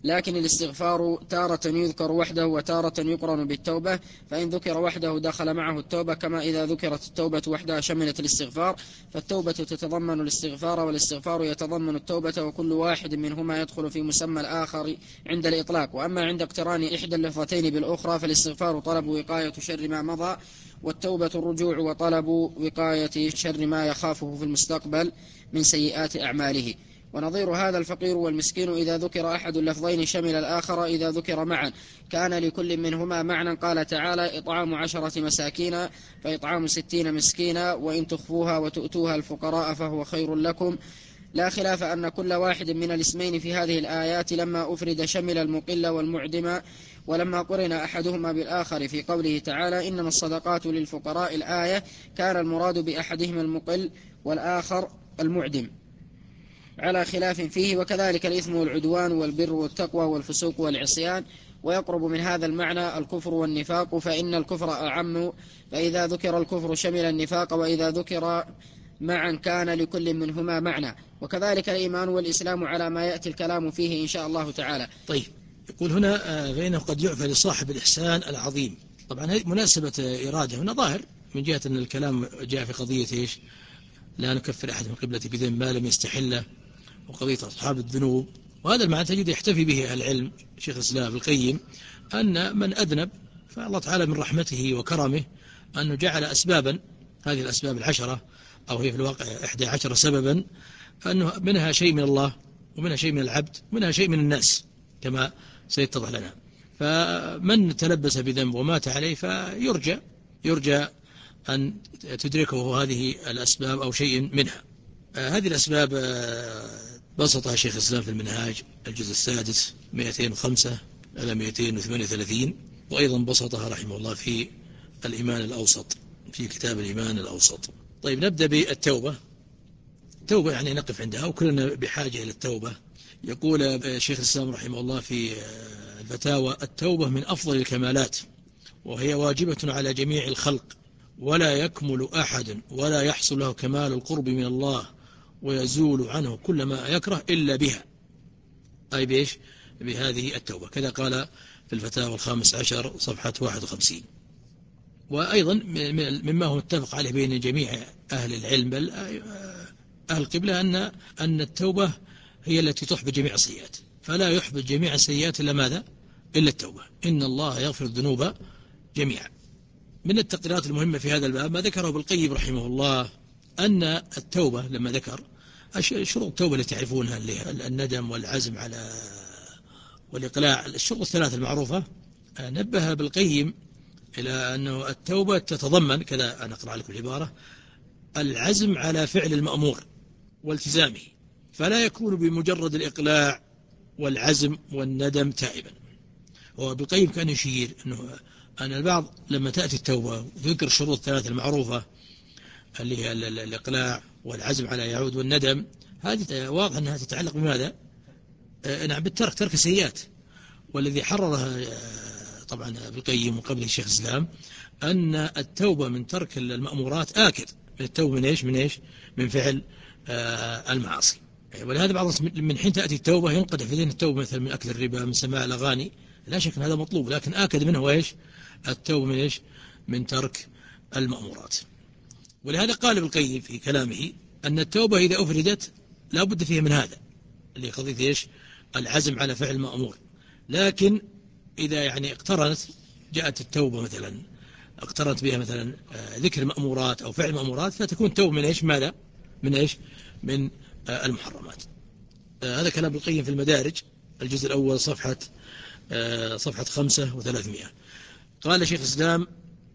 لكن الاستغفار تارة يذكر وحده وتارة يقرن بالتوبة، فإن ذكر وحده دخل معه التوبة، كما إذا ذكرت التوبة وحدها شملت الاستغفار، فالتوبة تتضمن الاستغفار والاستغفار يتضمن التوبة، وكل واحد منهما يدخل في مسمى الآخر عند الإطلاق. وأما عند اقتران إحدى اللفظتين بالأخرى فالاستغفار طلب وقاية شر ما مضى، والتوبة الرجوع وطلب وقاية شر ما يخافه في المستقبل من سيئات أعماله. ونظير هذا الفقير والمسكين إذا ذكر أحد اللفظين شمل الآخر إذا ذكر معا، كان لكل منهما معنى. قال تعالى: إطعام عشرة مساكين فإطعام ستين مسكينا وإن تخفوها وتؤتوها الفقراء فهو خير لكم. لا خلاف أن كل واحد من الاسمين في هذه الآيات لما أفرد شمل المقل والمعدم، ولما قرن أحدهما بالآخر في قوله تعالى: إنما الصدقات للفقراء الآية، كان المراد بأحدهما المقل والآخر المعدم، على خلاف فيه. وكذلك الإثم والعدوان والبر والتقوى والفسوق والعصيان. ويقرب من هذا المعنى الكفر والنفاق، فإن الكفر أعم، فإذا ذكر الكفر شمل النفاق، وإذا ذكر معا كان لكل منهما معنى. وكذلك الإيمان والإسلام على ما يأتي الكلام فيه إن شاء الله تعالى. طيب، يقول هنا فإنه قد يعفى لصاحب الإحسان العظيم. طبعا هذه مناسبة إرادة هنا ظاهر من جهة أن الكلام جاء في قضية إيش؟ لا نكفر أحد من قبلة بذنب ما لم يستحله، وقضية أصحاب الذنوب. وهذا المعنى تجد يحتفي به أهل العلم شيخ الإسلام ابن القيم، أن من أذنب فالله تعالى من رحمته وكرمه أنه جعل أسبابا، هذه الأسباب العشرة أو هي في الواقع إحدى عشر سببا، أنه منها شيء من الله ومنها شيء من العبد ومنها شيء من الناس كما سيتضح لنا. فمن تلبس بذنب ومات عليه فيرجى يرجى أن تدركه هذه الأسباب أو شيء منها. هذه الأسباب بسطها شيخ الإسلام في المنهاج الجزء السادس مئتين وخمسة إلى مئتين وثمانية وثلاثين، وأيضا بسطها رحمه الله في الإيمان الأوسط، في كتاب الإيمان الأوسط. طيب، نبدأ بالتوبة. التوبة يعني نقف عندها وكلنا بحاجة إلى التوبة. يقول شيخ الإسلام رحمه الله في الفتاوى: التوبة من أفضل الكمالات، وهي واجبة على جميع الخلق، ولا يكمل أحد ولا يحصل له كمال القرب من الله ويزول عنه كل ما يكره إلا بها، أي بإيش؟ بهذه التوبة. كذا قال في الفتاوى الخامس عشر صفحة واحد وخمسين. وأيضا مما هو متفق عليه بين جميع أهل العلم بل أهل القبلة أن أن التوبة هي التي تحبط جميع السيئات، فلا يحبط جميع السيئات إلا ماذا؟ إلا التوبة. إن الله يغفر الذنوب جميعا. من التقريرات المهمة في هذا الباب ما ذكره ابن القيم رحمه الله، أن التوبة لما ذكر شروط التوبة التي تعرفونها، الندم والعزم على والإقلاع، الشروط الثلاثة المعروفة، نبه ابن القيم إلى أنه التوبة تتضمن كذا، أنا أقرأ لكم العبارة: العزم على فعل المأمور والتزامه، فلا يكون بمجرد الإقلاع والعزم والندم تائبا. وابن القيم كان يشير أنه أن البعض لما تأتي التوبة وذكر الشروط الثلاثة المعروفة اللي هي الإقلاع والعزم على يعود والندم، هذه واضح أنها تتعلق بماذا؟ نعم، بالترك، ترك السيئات. والذي حررها طبعا ابن القيم وقبله الشيخ الإسلام أن التوبة من ترك المأمورات آكد من التوبة من إيش؟ من إيش؟ من فعل المعاصي. ولهذا بعض من حين تأتي التوبة ينقدح في ذهن التوبة مثل من أكل الربا، من سماع الأغاني، لا شك أن هذا مطلوب، لكن آكد منه إيش؟ التوبة من إيش؟ من ترك المأمورات. ولهذا قال ابن القيم في كلامه أن التوبة إذا أفردت لا بد فيها من هذا اللي قضية إيش؟ العزم على فعل المأمور. لكن إذا يعني اقترنت، جاءت التوبة مثلا اقترنت بها مثلا ذكر المأمورات أو فعل المأمورات، فتكون التوبة من إيش؟ ماذا؟ من إيش؟ من المحرمات. هذا كلام ابن القيم في المدارج الجزء الأول صفحة صفحة خمسة وثلاثمائة. قال شيخ الإسلام: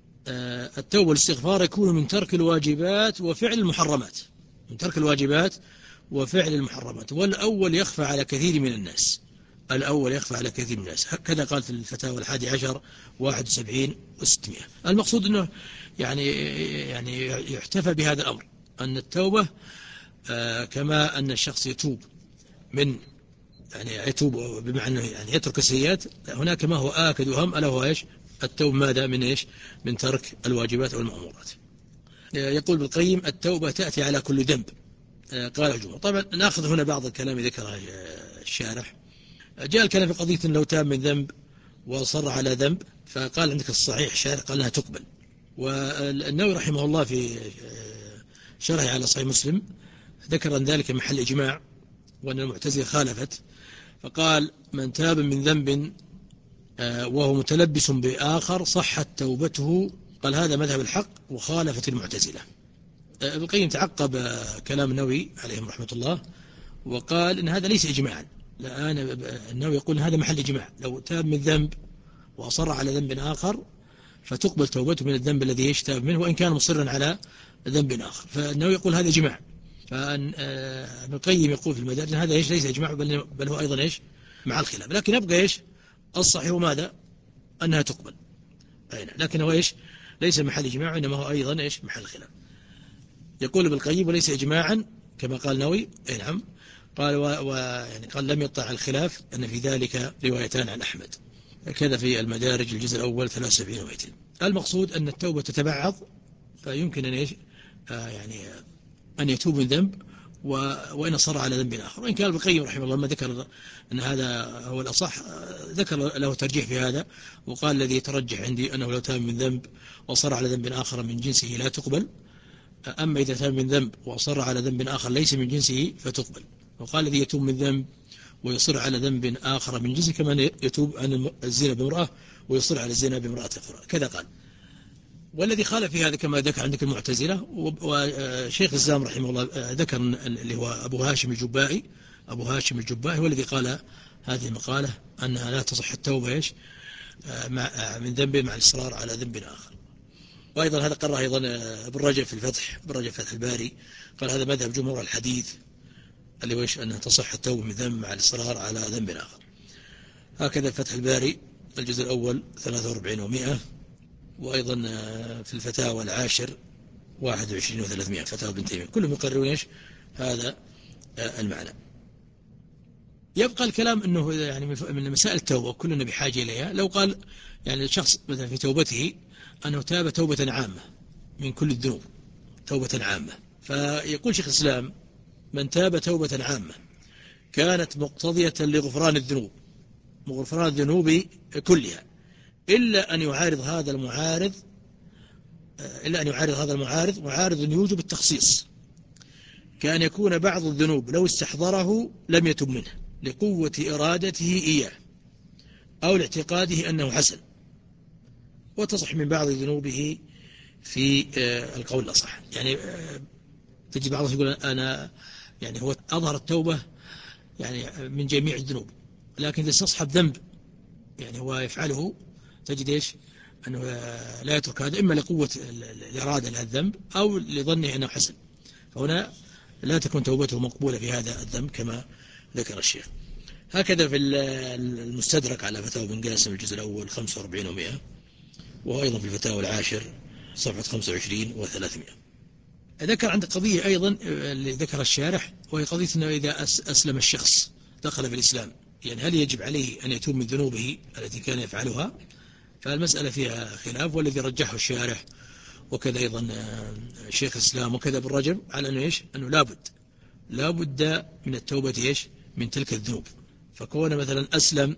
التوبة والاستغفار يكون من ترك الواجبات وفعل المحرمات، من ترك الواجبات وفعل المحرمات. والأول يخفى على كثير من الناس، الأول يخفى على كثير من الناس. كذا قال في الفتاوى الحادي عشر واحد وسبعين وستمائة. المقصود أنه يعني يعني يحتفى بهذا الأمر، أن التوبة كما أن الشخص يتوب من يعني يتوب بمعنى يعني يترك السيئات، هناك ما هو آكد وهم ألا هو إيش؟ التوبة ماذا؟ من إيش؟ من ترك الواجبات والمأمورات. يقول ابن القيم: التوبة تأتي على كل ذنب. قال الجمهور. طبعا نأخذ هنا بعض الكلام ذكره الشارح جاء الكلام في قضية لو تاب من ذنب وصر على ذنب، فقال عندك الصحيح الشارع قال أنها تقبل. والنووي رحمه الله في شرحه على صحيح مسلم ذكر أن ذلك محل إجماع، وأن المعتزلة خالفت، فقال من تاب من ذنب وهو متلبس بآخر صحت توبته، قال هذا مذهب الحق وخالفت المعتزلة. ابن القيم تعقب كلام النووي عليهم رحمة الله وقال إن هذا ليس إجماعا، الآن النووي يقول هذا محل إجماع، لو تاب من ذنب وأصر على ذنب آخر فتقبل توبته من الذنب الذي يشتاب منه وإن كان مصرا على ذنب آخر. فالنووي يقول هذا إجماع، فابن القيم يقول في المدارج هذا إيش ليس إجماع بل, بل هو أيضا إيش مع الخلاف، لكن يبقى إيش الصحيح ماذا أنها تقبل، لكن هو إيش ليس محل إجماع إنما هو أيضا إيش محل خلاف. يقول ابن القيم وليس إجماعا كما قال النووي، أي نعم، قال و... و... يعني قال لم يطلع الخلاف أن في ذلك روايتان عن أحمد، كذا في المدارج الجزء الأول ثلاثة وسبعين ومئتين. المقصود أن التوبة تتبعض، فيمكن أن إيش آه يعني أن يتوب من ذنب و... وإن أصر على ذنب آخر. وإن كان ابن القيم رحمه الله ما ذكر أن هذا هو الأصح، ذكر له ترجيح في هذا وقال الذي يترجح عندي أنه لو تاب من ذنب وأصر على ذنب آخر من جنسه لا تقبل، أما إذا تاب من ذنب وأصر على ذنب آخر ليس من جنسه فتقبل. وقال الذي يتوب من ذنب ويصر على ذنب آخر من جنسه كمان يتوب عن الزنا بامرأة ويصر على الزنا بامرأة أخرى، كذا قال. والذي خالف في هذا كما ذكر عندك المعتزلة، وشيخ الإسلام رحمه الله ذكر اللي هو أبو هاشم الجبائي، أبو هاشم الجبائي هو الذي قال هذه المقالة أنها لا تصح التوبة إيش من ذنب مع الإصرار على ذنب آخر. وأيضا هذا قرأ أيضا ابن رجب في الفتح، ابن رجب فتح الباري قال هذا مذهب جمهور الحديث اللي ويش أنها تصح التوبة من ذنب مع الإصرار على ذنب آخر. هكذا فتح الباري الجزء الأول ثلاثة وأربعين ومئة، وأيضا في الفتاوى العاشر واحد وعشرين وثلاثمائة، فتاوى ابن تيمية، كلهم يقررون إيش هذا المعنى. يبقى الكلام أنه يعني من مسائل التوبة كلنا بحاجة إليها. لو قال يعني الشخص مثلا في توبته أنه تاب توبة عامة من كل الذنوب، توبة عامة، فيقول شيخ الإسلام من تاب توبة عامة كانت مقتضية لغفران الذنوب، غفران الذنوب كلها، إلا أن يعارض هذا المعارض إلا أن يعارض هذا المعارض معارض يوجب التخصيص، كأن يكون بعض الذنوب لو استحضره لم يتب منه لقوة إرادته إياه أو لاعتقاده أنه حسن، وتصح من بعض ذنوبه في القول الأصح. يعني تجد بعضهم يقول أنا يعني هو أظهر التوبة يعني من جميع الذنوب، لكن إذا استصحب ذنب يعني هو يفعله تجد إيش أنه لا يترك هذا، إما لقوة الإرادة لهذا الذنب أو لظنه أنه حسن، فهنا لا تكون توبته مقبولة في هذا الذنب كما ذكر الشيخ. هكذا في المستدرك على فتاوى ابن قاسم الجزء الأول خمسة وأربعين ومئة، وأيضا في الفتاوى العاشر صفحة خمسة وعشرين وثلاثمائة. ذكر عند قضية أيضا اللي ذكر الشارح، وهي قضية أنه إذا أسلم الشخص دخل في الإسلام، يعني هل يجب عليه أن يتوب من ذنوبه التي كان يفعلها؟ فالمسألة فيها خلاف، والذي رجحه الشارح وكذا أيضا شيخ الإسلام وكذا ابن رجب على أنه إيش أنه لابد لابد من التوبة إيش من تلك الذنوب. فكون مثلا أسلم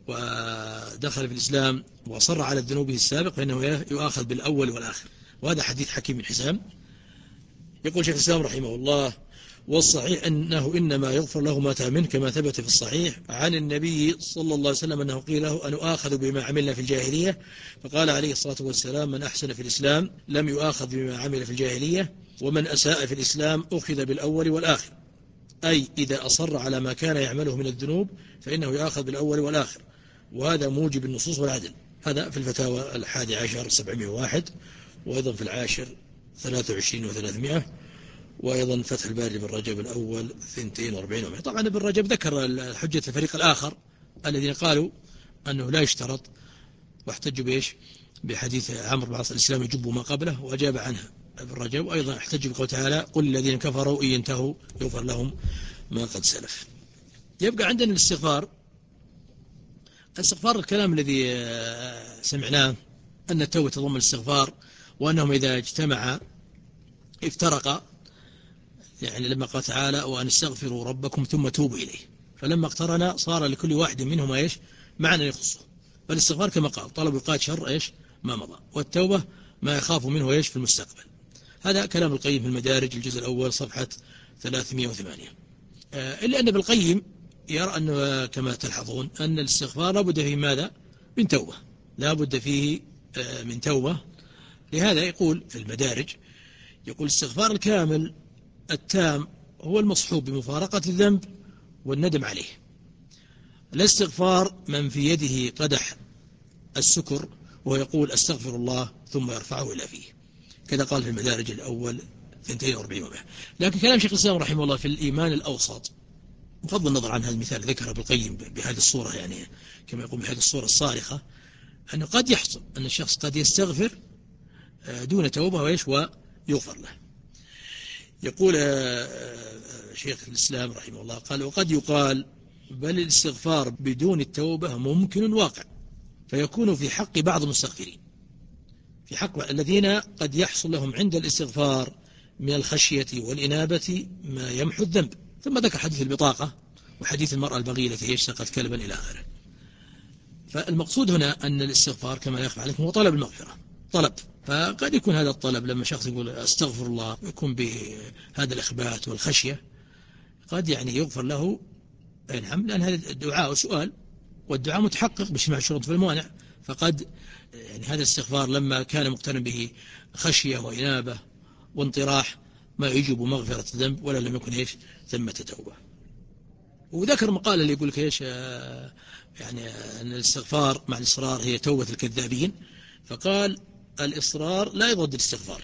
ودخل في الإسلام وصر على الذنوب السابق فإنه يؤاخذ بالأول والآخر، وهذا حديث حكيم بن حزام. يقول شيخ الإسلام رحمه الله والصحيح أنه إنما يغفر له ما تاب منه كما ثبت في الصحيح عن النبي صلى الله عليه وسلم أنه قيل له أن أؤاخذ بما عملنا في الجاهلية، فقال عليه الصلاة والسلام من أحسن في الإسلام لم يؤاخذ بما عمل في الجاهلية، ومن أساء في الإسلام أخذ بالأول والآخر، أي إذا أصر على ما كان يعمله من الذنوب فإنه يؤاخذ بالأول والآخر، وهذا موجب النصوص والعدل. هذا في الفتاوى الحادي عشر سبعمائة وواحد، وأيضا في العاشر ثلاثة وعشرين وثلاثمائة، وأيضا فتح الباري بن رجب الأول اثنين وأربعين ومئة. طبعا ابن رجب ذكر حجة الفريق الآخر الذين قالوا أنه لا يشترط، واحتجوا بإيش بحديث عمرو بن العاص الإسلام يجب ما قبله، وأجاب عنها ابن رجب. وأيضا احتجوا بقوله تعالى قل الذين كفروا إن ينتهوا يغفر لهم ما قد سلف. يبقى عندنا الاستغفار. الاستغفار الكلام الذي سمعناه أن التوبة تضمن الاستغفار، وأنهم إذا اجتمعا افترقا، يعني لما قال تعالى وأن استغفروا ربكم ثم توبوا إليه، فلما اقترن صار لكل واحد منهما إيش معنى يخصه. فالاستغفار كما قال طلب وقاية شر إيش ما مضى، والتوبة ما يخاف منه إيش في المستقبل. هذا كلام القيم في المدارج الجزء الأول صفحة ثلاثمائة وثمانية. إلا أن ابن القيم يرى أنه كما تلحظون أن الاستغفار لا بد فيه ماذا من توبة، لا بد فيه من توبة. لهذا يقول في المدارج يقول الاستغفار الكامل التام هو المصحوب بمفارقة الذنب والندم عليه. الاستغفار من في يده قدح السكر ويقول استغفر الله ثم يرفعه إلى فيه، كذا قال في المدارج الأول اثنين وأربعين ومئة. لكن كلام شيخ الإسلام رحمه الله في الإيمان الأوسط بغض النظر عن هذا المثال ذكره ابن القيم بهذه الصورة، يعني كما يقول بهذه الصورة الصارخة، أنه قد يحصل أن الشخص قد يستغفر دون توبة وإيش ويغفر له. يقول شيخ الإسلام رحمه الله قال وقد يقال بل الاستغفار بدون التوبة ممكن واقع، فيكون في حق بعض المستغفرين، في حق الذين قد يحصل لهم عند الاستغفار من الخشية والإنابة ما يمحو الذنب. ثم ذكر حديث البطاقة وحديث المرأة البغية التي اشتقت كلبا إلى آخره. فالمقصود هنا أن الاستغفار كما يخفى عليكم هو طلب المغفرة، طلب. فقد يكون هذا الطلب لما شخص يقول استغفر الله يكون بهذا الإخبات والخشية قد يعني يغفر له، نعم، لأن هذا الدعاء وسؤال، والدعاء متحقق باجتماع الشروط في الموانع. فقد يعني هذا الاستغفار لما كان مقترن به خشية وإنابة وانطراح ما يجب مغفرة الذنب ولا لم يكن إيش ثمة توبة. وذكر مقالة اللي يقول لك إيش يعني أن الاستغفار مع الإصرار هي توبة الكذابين، فقال الإصرار لا يضد الاستغفار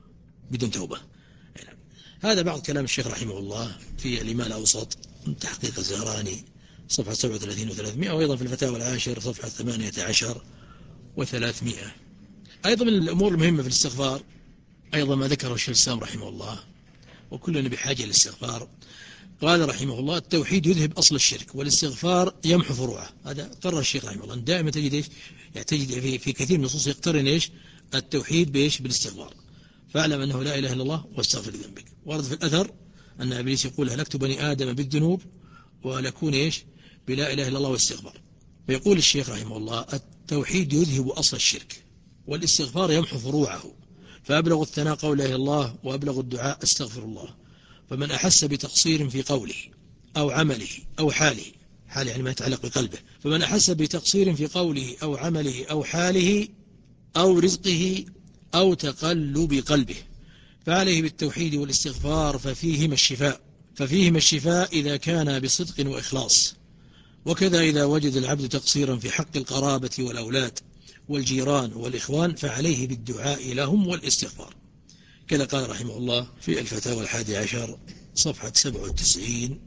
بدون توبة. يعني هذا بعض كلام الشيخ رحمه الله في الإيمان الأوسط من تحقيق الزهراني صفحة سبعة وثلاثين وثلاثمائة، وأيضا في الفتاوى العاشر صفحة ثمانية عشر وثلاثمائة. أيضا من الأمور المهمة في الاستغفار أيضا ما ذكره الشيخ الإسلام رحمه الله وكلنا بحاجة للاستغفار. قال رحمه الله التوحيد يذهب أصل الشرك والاستغفار يمحو فروعه. هذا قرر الشيخ رحمه الله دائما تجد إيش يعني تجد في, في كثير من النصوص يقترن إيش التوحيد بإيش بالاستغفار. فاعلم أنه لا إله إلا الله واستغفر لذنبك. ورد في الأثر أن إبليس يقول هلكت بني آدم بالذنوب ولكون إيش بلا إله إلا الله واستغفار. فيقول الشيخ رحمه الله التوحيد يذهب أصل الشرك والاستغفار يمحو فروعه. فأبلغ الثناء قول لا إله إلا الله وأبلغ الدعاء استغفر الله. فمن أحس بتقصير في قوله أو عمله أو حاله، حاله يعني ما يتعلق بقلبه، فمن أحس بتقصير في قوله أو عمله أو حاله أو رزقه أو تقلب قلبه فعليه بالتوحيد والاستغفار ففيهما الشفاء ففيهما الشفاء إذا كان بصدق وإخلاص. وكذا إذا وجد العبد تقصيرا في حق القرابة والأولاد والجيران والإخوان فعليه بالدعاء لهم والاستغفار. كذا قال رحمه الله في الفتاوى الحادي عشر صفحة سبعة وتسعين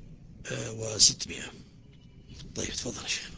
وستمائة. طيب تفضل شيخ.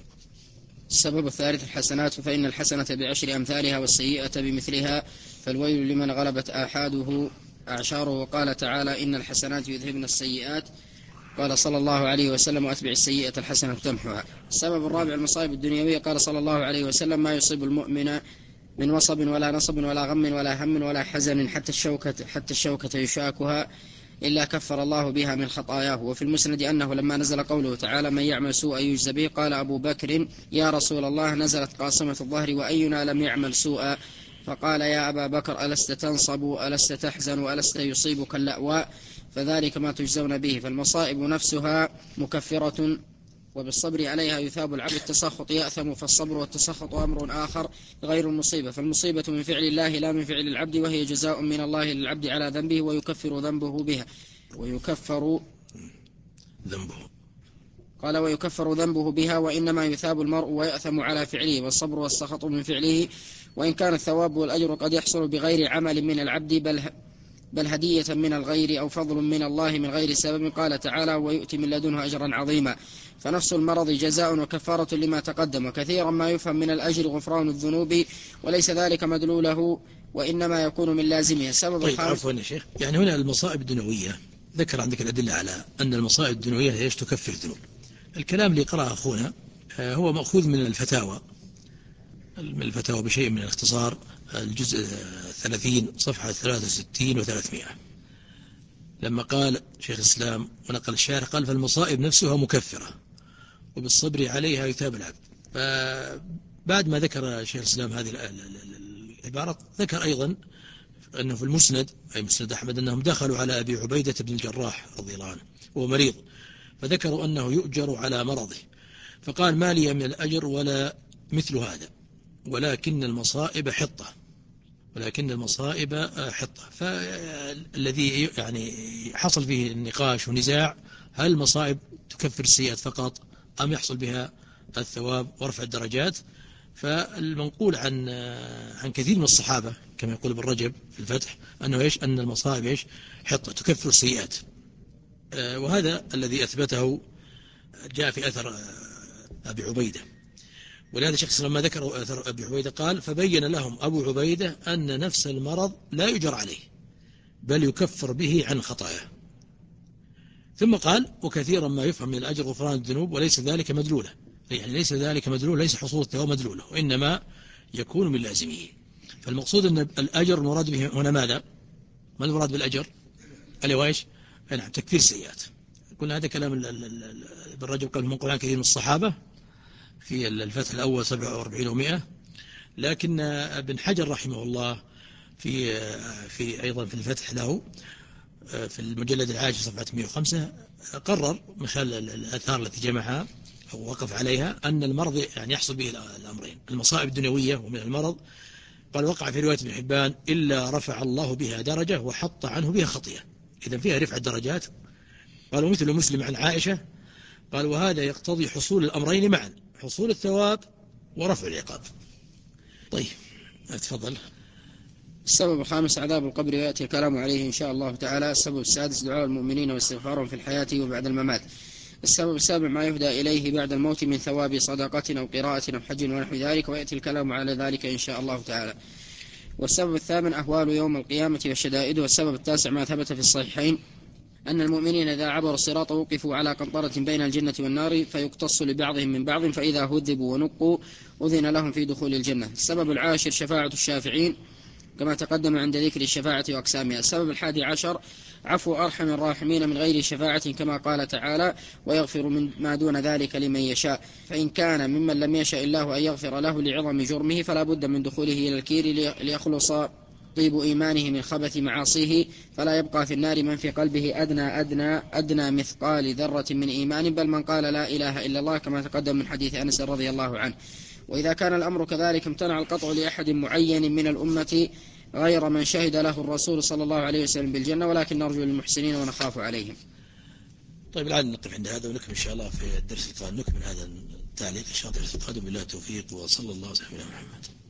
السبب الثالث الحسنات، فإن الحسنة بعشر أمثالها والسيئة بمثلها، فالويل لمن غلبت آحاده أعشاره. وقال تعالى إن الحسنات يذهبن السيئات. قال صلى الله عليه وسلم وأتبع السيئة الحسنة تمحها. السبب الرابع المصائب الدنيوية. قال صلى الله عليه وسلم ما يصيب المؤمن من وصب ولا نصب ولا غم ولا هم ولا حزن حتى الشوكة, حتى الشوكة يشاكها إلا كفر الله بها من خطاياه. وفي المسند أنه لما نزل قوله تعالى من يعمل سوءا يجزى به قال أبو بكر يا رسول الله نزلت قاصمة الظهر وأينا لم يعمل سوءا؟ فقال يا أبا بكر ألست تنصب ألست تحزن ألست يصيبك اللأواء؟ فذلك ما تجزون به. فالمصائب نفسها مكفرة وبالصبر عليها يثاب العبد. التسخط يأثم، فالصبر والتسخط أمر آخر غير المصيبة. فالمصيبة من فعل الله لا من فعل العبد، وهي جزاء من الله للعبد على ذنبه ويكفر ذنبه بها ويكفر ذنبه قال ويكفر ذنبه بها وإنما يثاب المرء ويأثم على فعله. والصبر والسخط من فعله، وإن كان الثواب والأجر قد يحصل بغير عمل من العبد بل بل هدية من الغير أو فضل من الله من غير سبب. قال تعالى ويؤتي من لدنه أجرا عظيما. فنفس المرض جزاء وكفارة لما تقدم. وكثيرا ما يفهم من الأجر غفران الذنوب وليس ذلك مدلوله وإنما يكون من لازمه. السبب طيب عفوا يا شيخ، يعني هنا المصائب الدنيوية ذكر عندك الأدلة على أن المصائب الدنيوية هي تكفر الذنوب. الكلام اللي قرأه أخونا هو مأخوذ من الفتاوى من الفتاوى بشيء من الاختصار الجزء ثلاثين صفحة ثلاثة وستين وثلاثمائة، لما قال شيخ الإسلام ونقل الشارح قال فالمصائب نفسها مكفرة وبالصبر عليها يثاب العبد. فبعد ما ذكر شيخ الإسلام هذه العبارة ذكر أيضا أنه في المسند أي مسند أحمد أنهم دخلوا على أبي عبيدة بن الجراح رضي الله عنه وهو مريض، فذكروا أنه يؤجر على مرضه، فقال ما لي من الأجر ولا مثل هذا، ولكن المصائب حطة ولكن المصائب حطة. فالذي يعني حصل فيه النقاش ونزاع هل المصائب تكفر السيئات فقط أم يحصل بها الثواب ورفع الدرجات؟ فالمنقول عن عن كثير من الصحابة كما يقول ابن رجب في الفتح أنه إيش أن المصائب إيش حطة تكفر السيئات، وهذا الذي أثبته جاء في أثر أبي عبيدة. ولهذا الشخص لما ذكر أثر أبي عبيدة قال فبين لهم أبو عبيدة أن نفس المرض لا يجر عليه بل يكفر به عن خطاياه. ثم قال وكثيرا ما يفهم من الأجر غفران الذنوب وليس ذلك مدلوله، يعني ليس ذلك مدلول، ليس حصول الثواب مدلوله، وإنما يكون من لازمه. فالمقصود أن الأجر المراد به هنا ماذا؟ ما المراد بالأجر؟ قال وايش؟ نعم تكفير السيئات. قلنا هذا كلام ابن رجب قال من قرآن كثير من الصحابة في الفتح الأول سبعة وأربعين ومئة، لكن ابن حجر رحمه الله في في أيضا في الفتح له في المجلد العاشر صفحة مئة وخمسة قرر من خلال الآثار التي جمعها أو وقف عليها أن المرض يعني يحصل به الأمرين، المصائب الدنيوية ومن المرض. قال وقع في رواية ابن حبان إلا رفع الله بها درجة وحط عنه بها خطيئة، إذن فيها رفع الدرجات. قال ومثل مسلم عن عائشة قال وهذا يقتضي حصول الأمرين معا، حصول الثواب ورفع العقاب. طيب أتفضل. السبب الخامس عذاب القبر، ويأتي الكلام عليه إن شاء الله تعالى. السبب السادس دعاء المؤمنين واستغفارهم في الحياة وبعد الممات. السبب السابع ما يهدى إليه بعد الموت من ثواب صدقة أو قراءة أو حج ونحو ذلك، ويأتي الكلام على ذلك إن شاء الله تعالى. والسبب الثامن أهوال يوم القيامة والشدائد. والسبب التاسع ما ثبت في الصحيحين أن المؤمنين إذا عبروا الصراط وقفوا على قنطرة بين الجنة والنار فيقتص لبعضهم من بعض، فإذا هذبوا ونقوا أذن لهم في دخول الجنة. السبب العاشر شفاعة الشافعين كما تقدم عند ذكر الشفاعة وأقسامها. السبب الحادي عشر عفو أرحم الراحمين من غير شفاعة كما قال تعالى ويغفر من ما دون ذلك لمن يشاء، فإن كان ممن لم يشاء الله أن يغفر له لعظم جرمه فلا بد من دخوله إلى الكير ليخلص طيب إيمانه من خبث معاصيه، فلا يبقى في النار من في قلبه أدنى أدنى أدنى مثقال ذرة من إيمان، بل من قال لا إله إلا الله كما تقدم من حديث أنس رضي الله عنه. وإذا كان الأمر كذلك امتنع القطع لأحد معين من الأمة غير من شهد له الرسول صلى الله عليه وسلم بالجنة، ولكن نرجو للمحسنين ونخاف عليهم. طيب الآن نقف عند هذا ونكمل إن شاء الله في الدرس القادم، نكمل هذا التعليق إن شاء الله الدرس القادم. بالله التوفيق وصلى الله وسلم على محمد.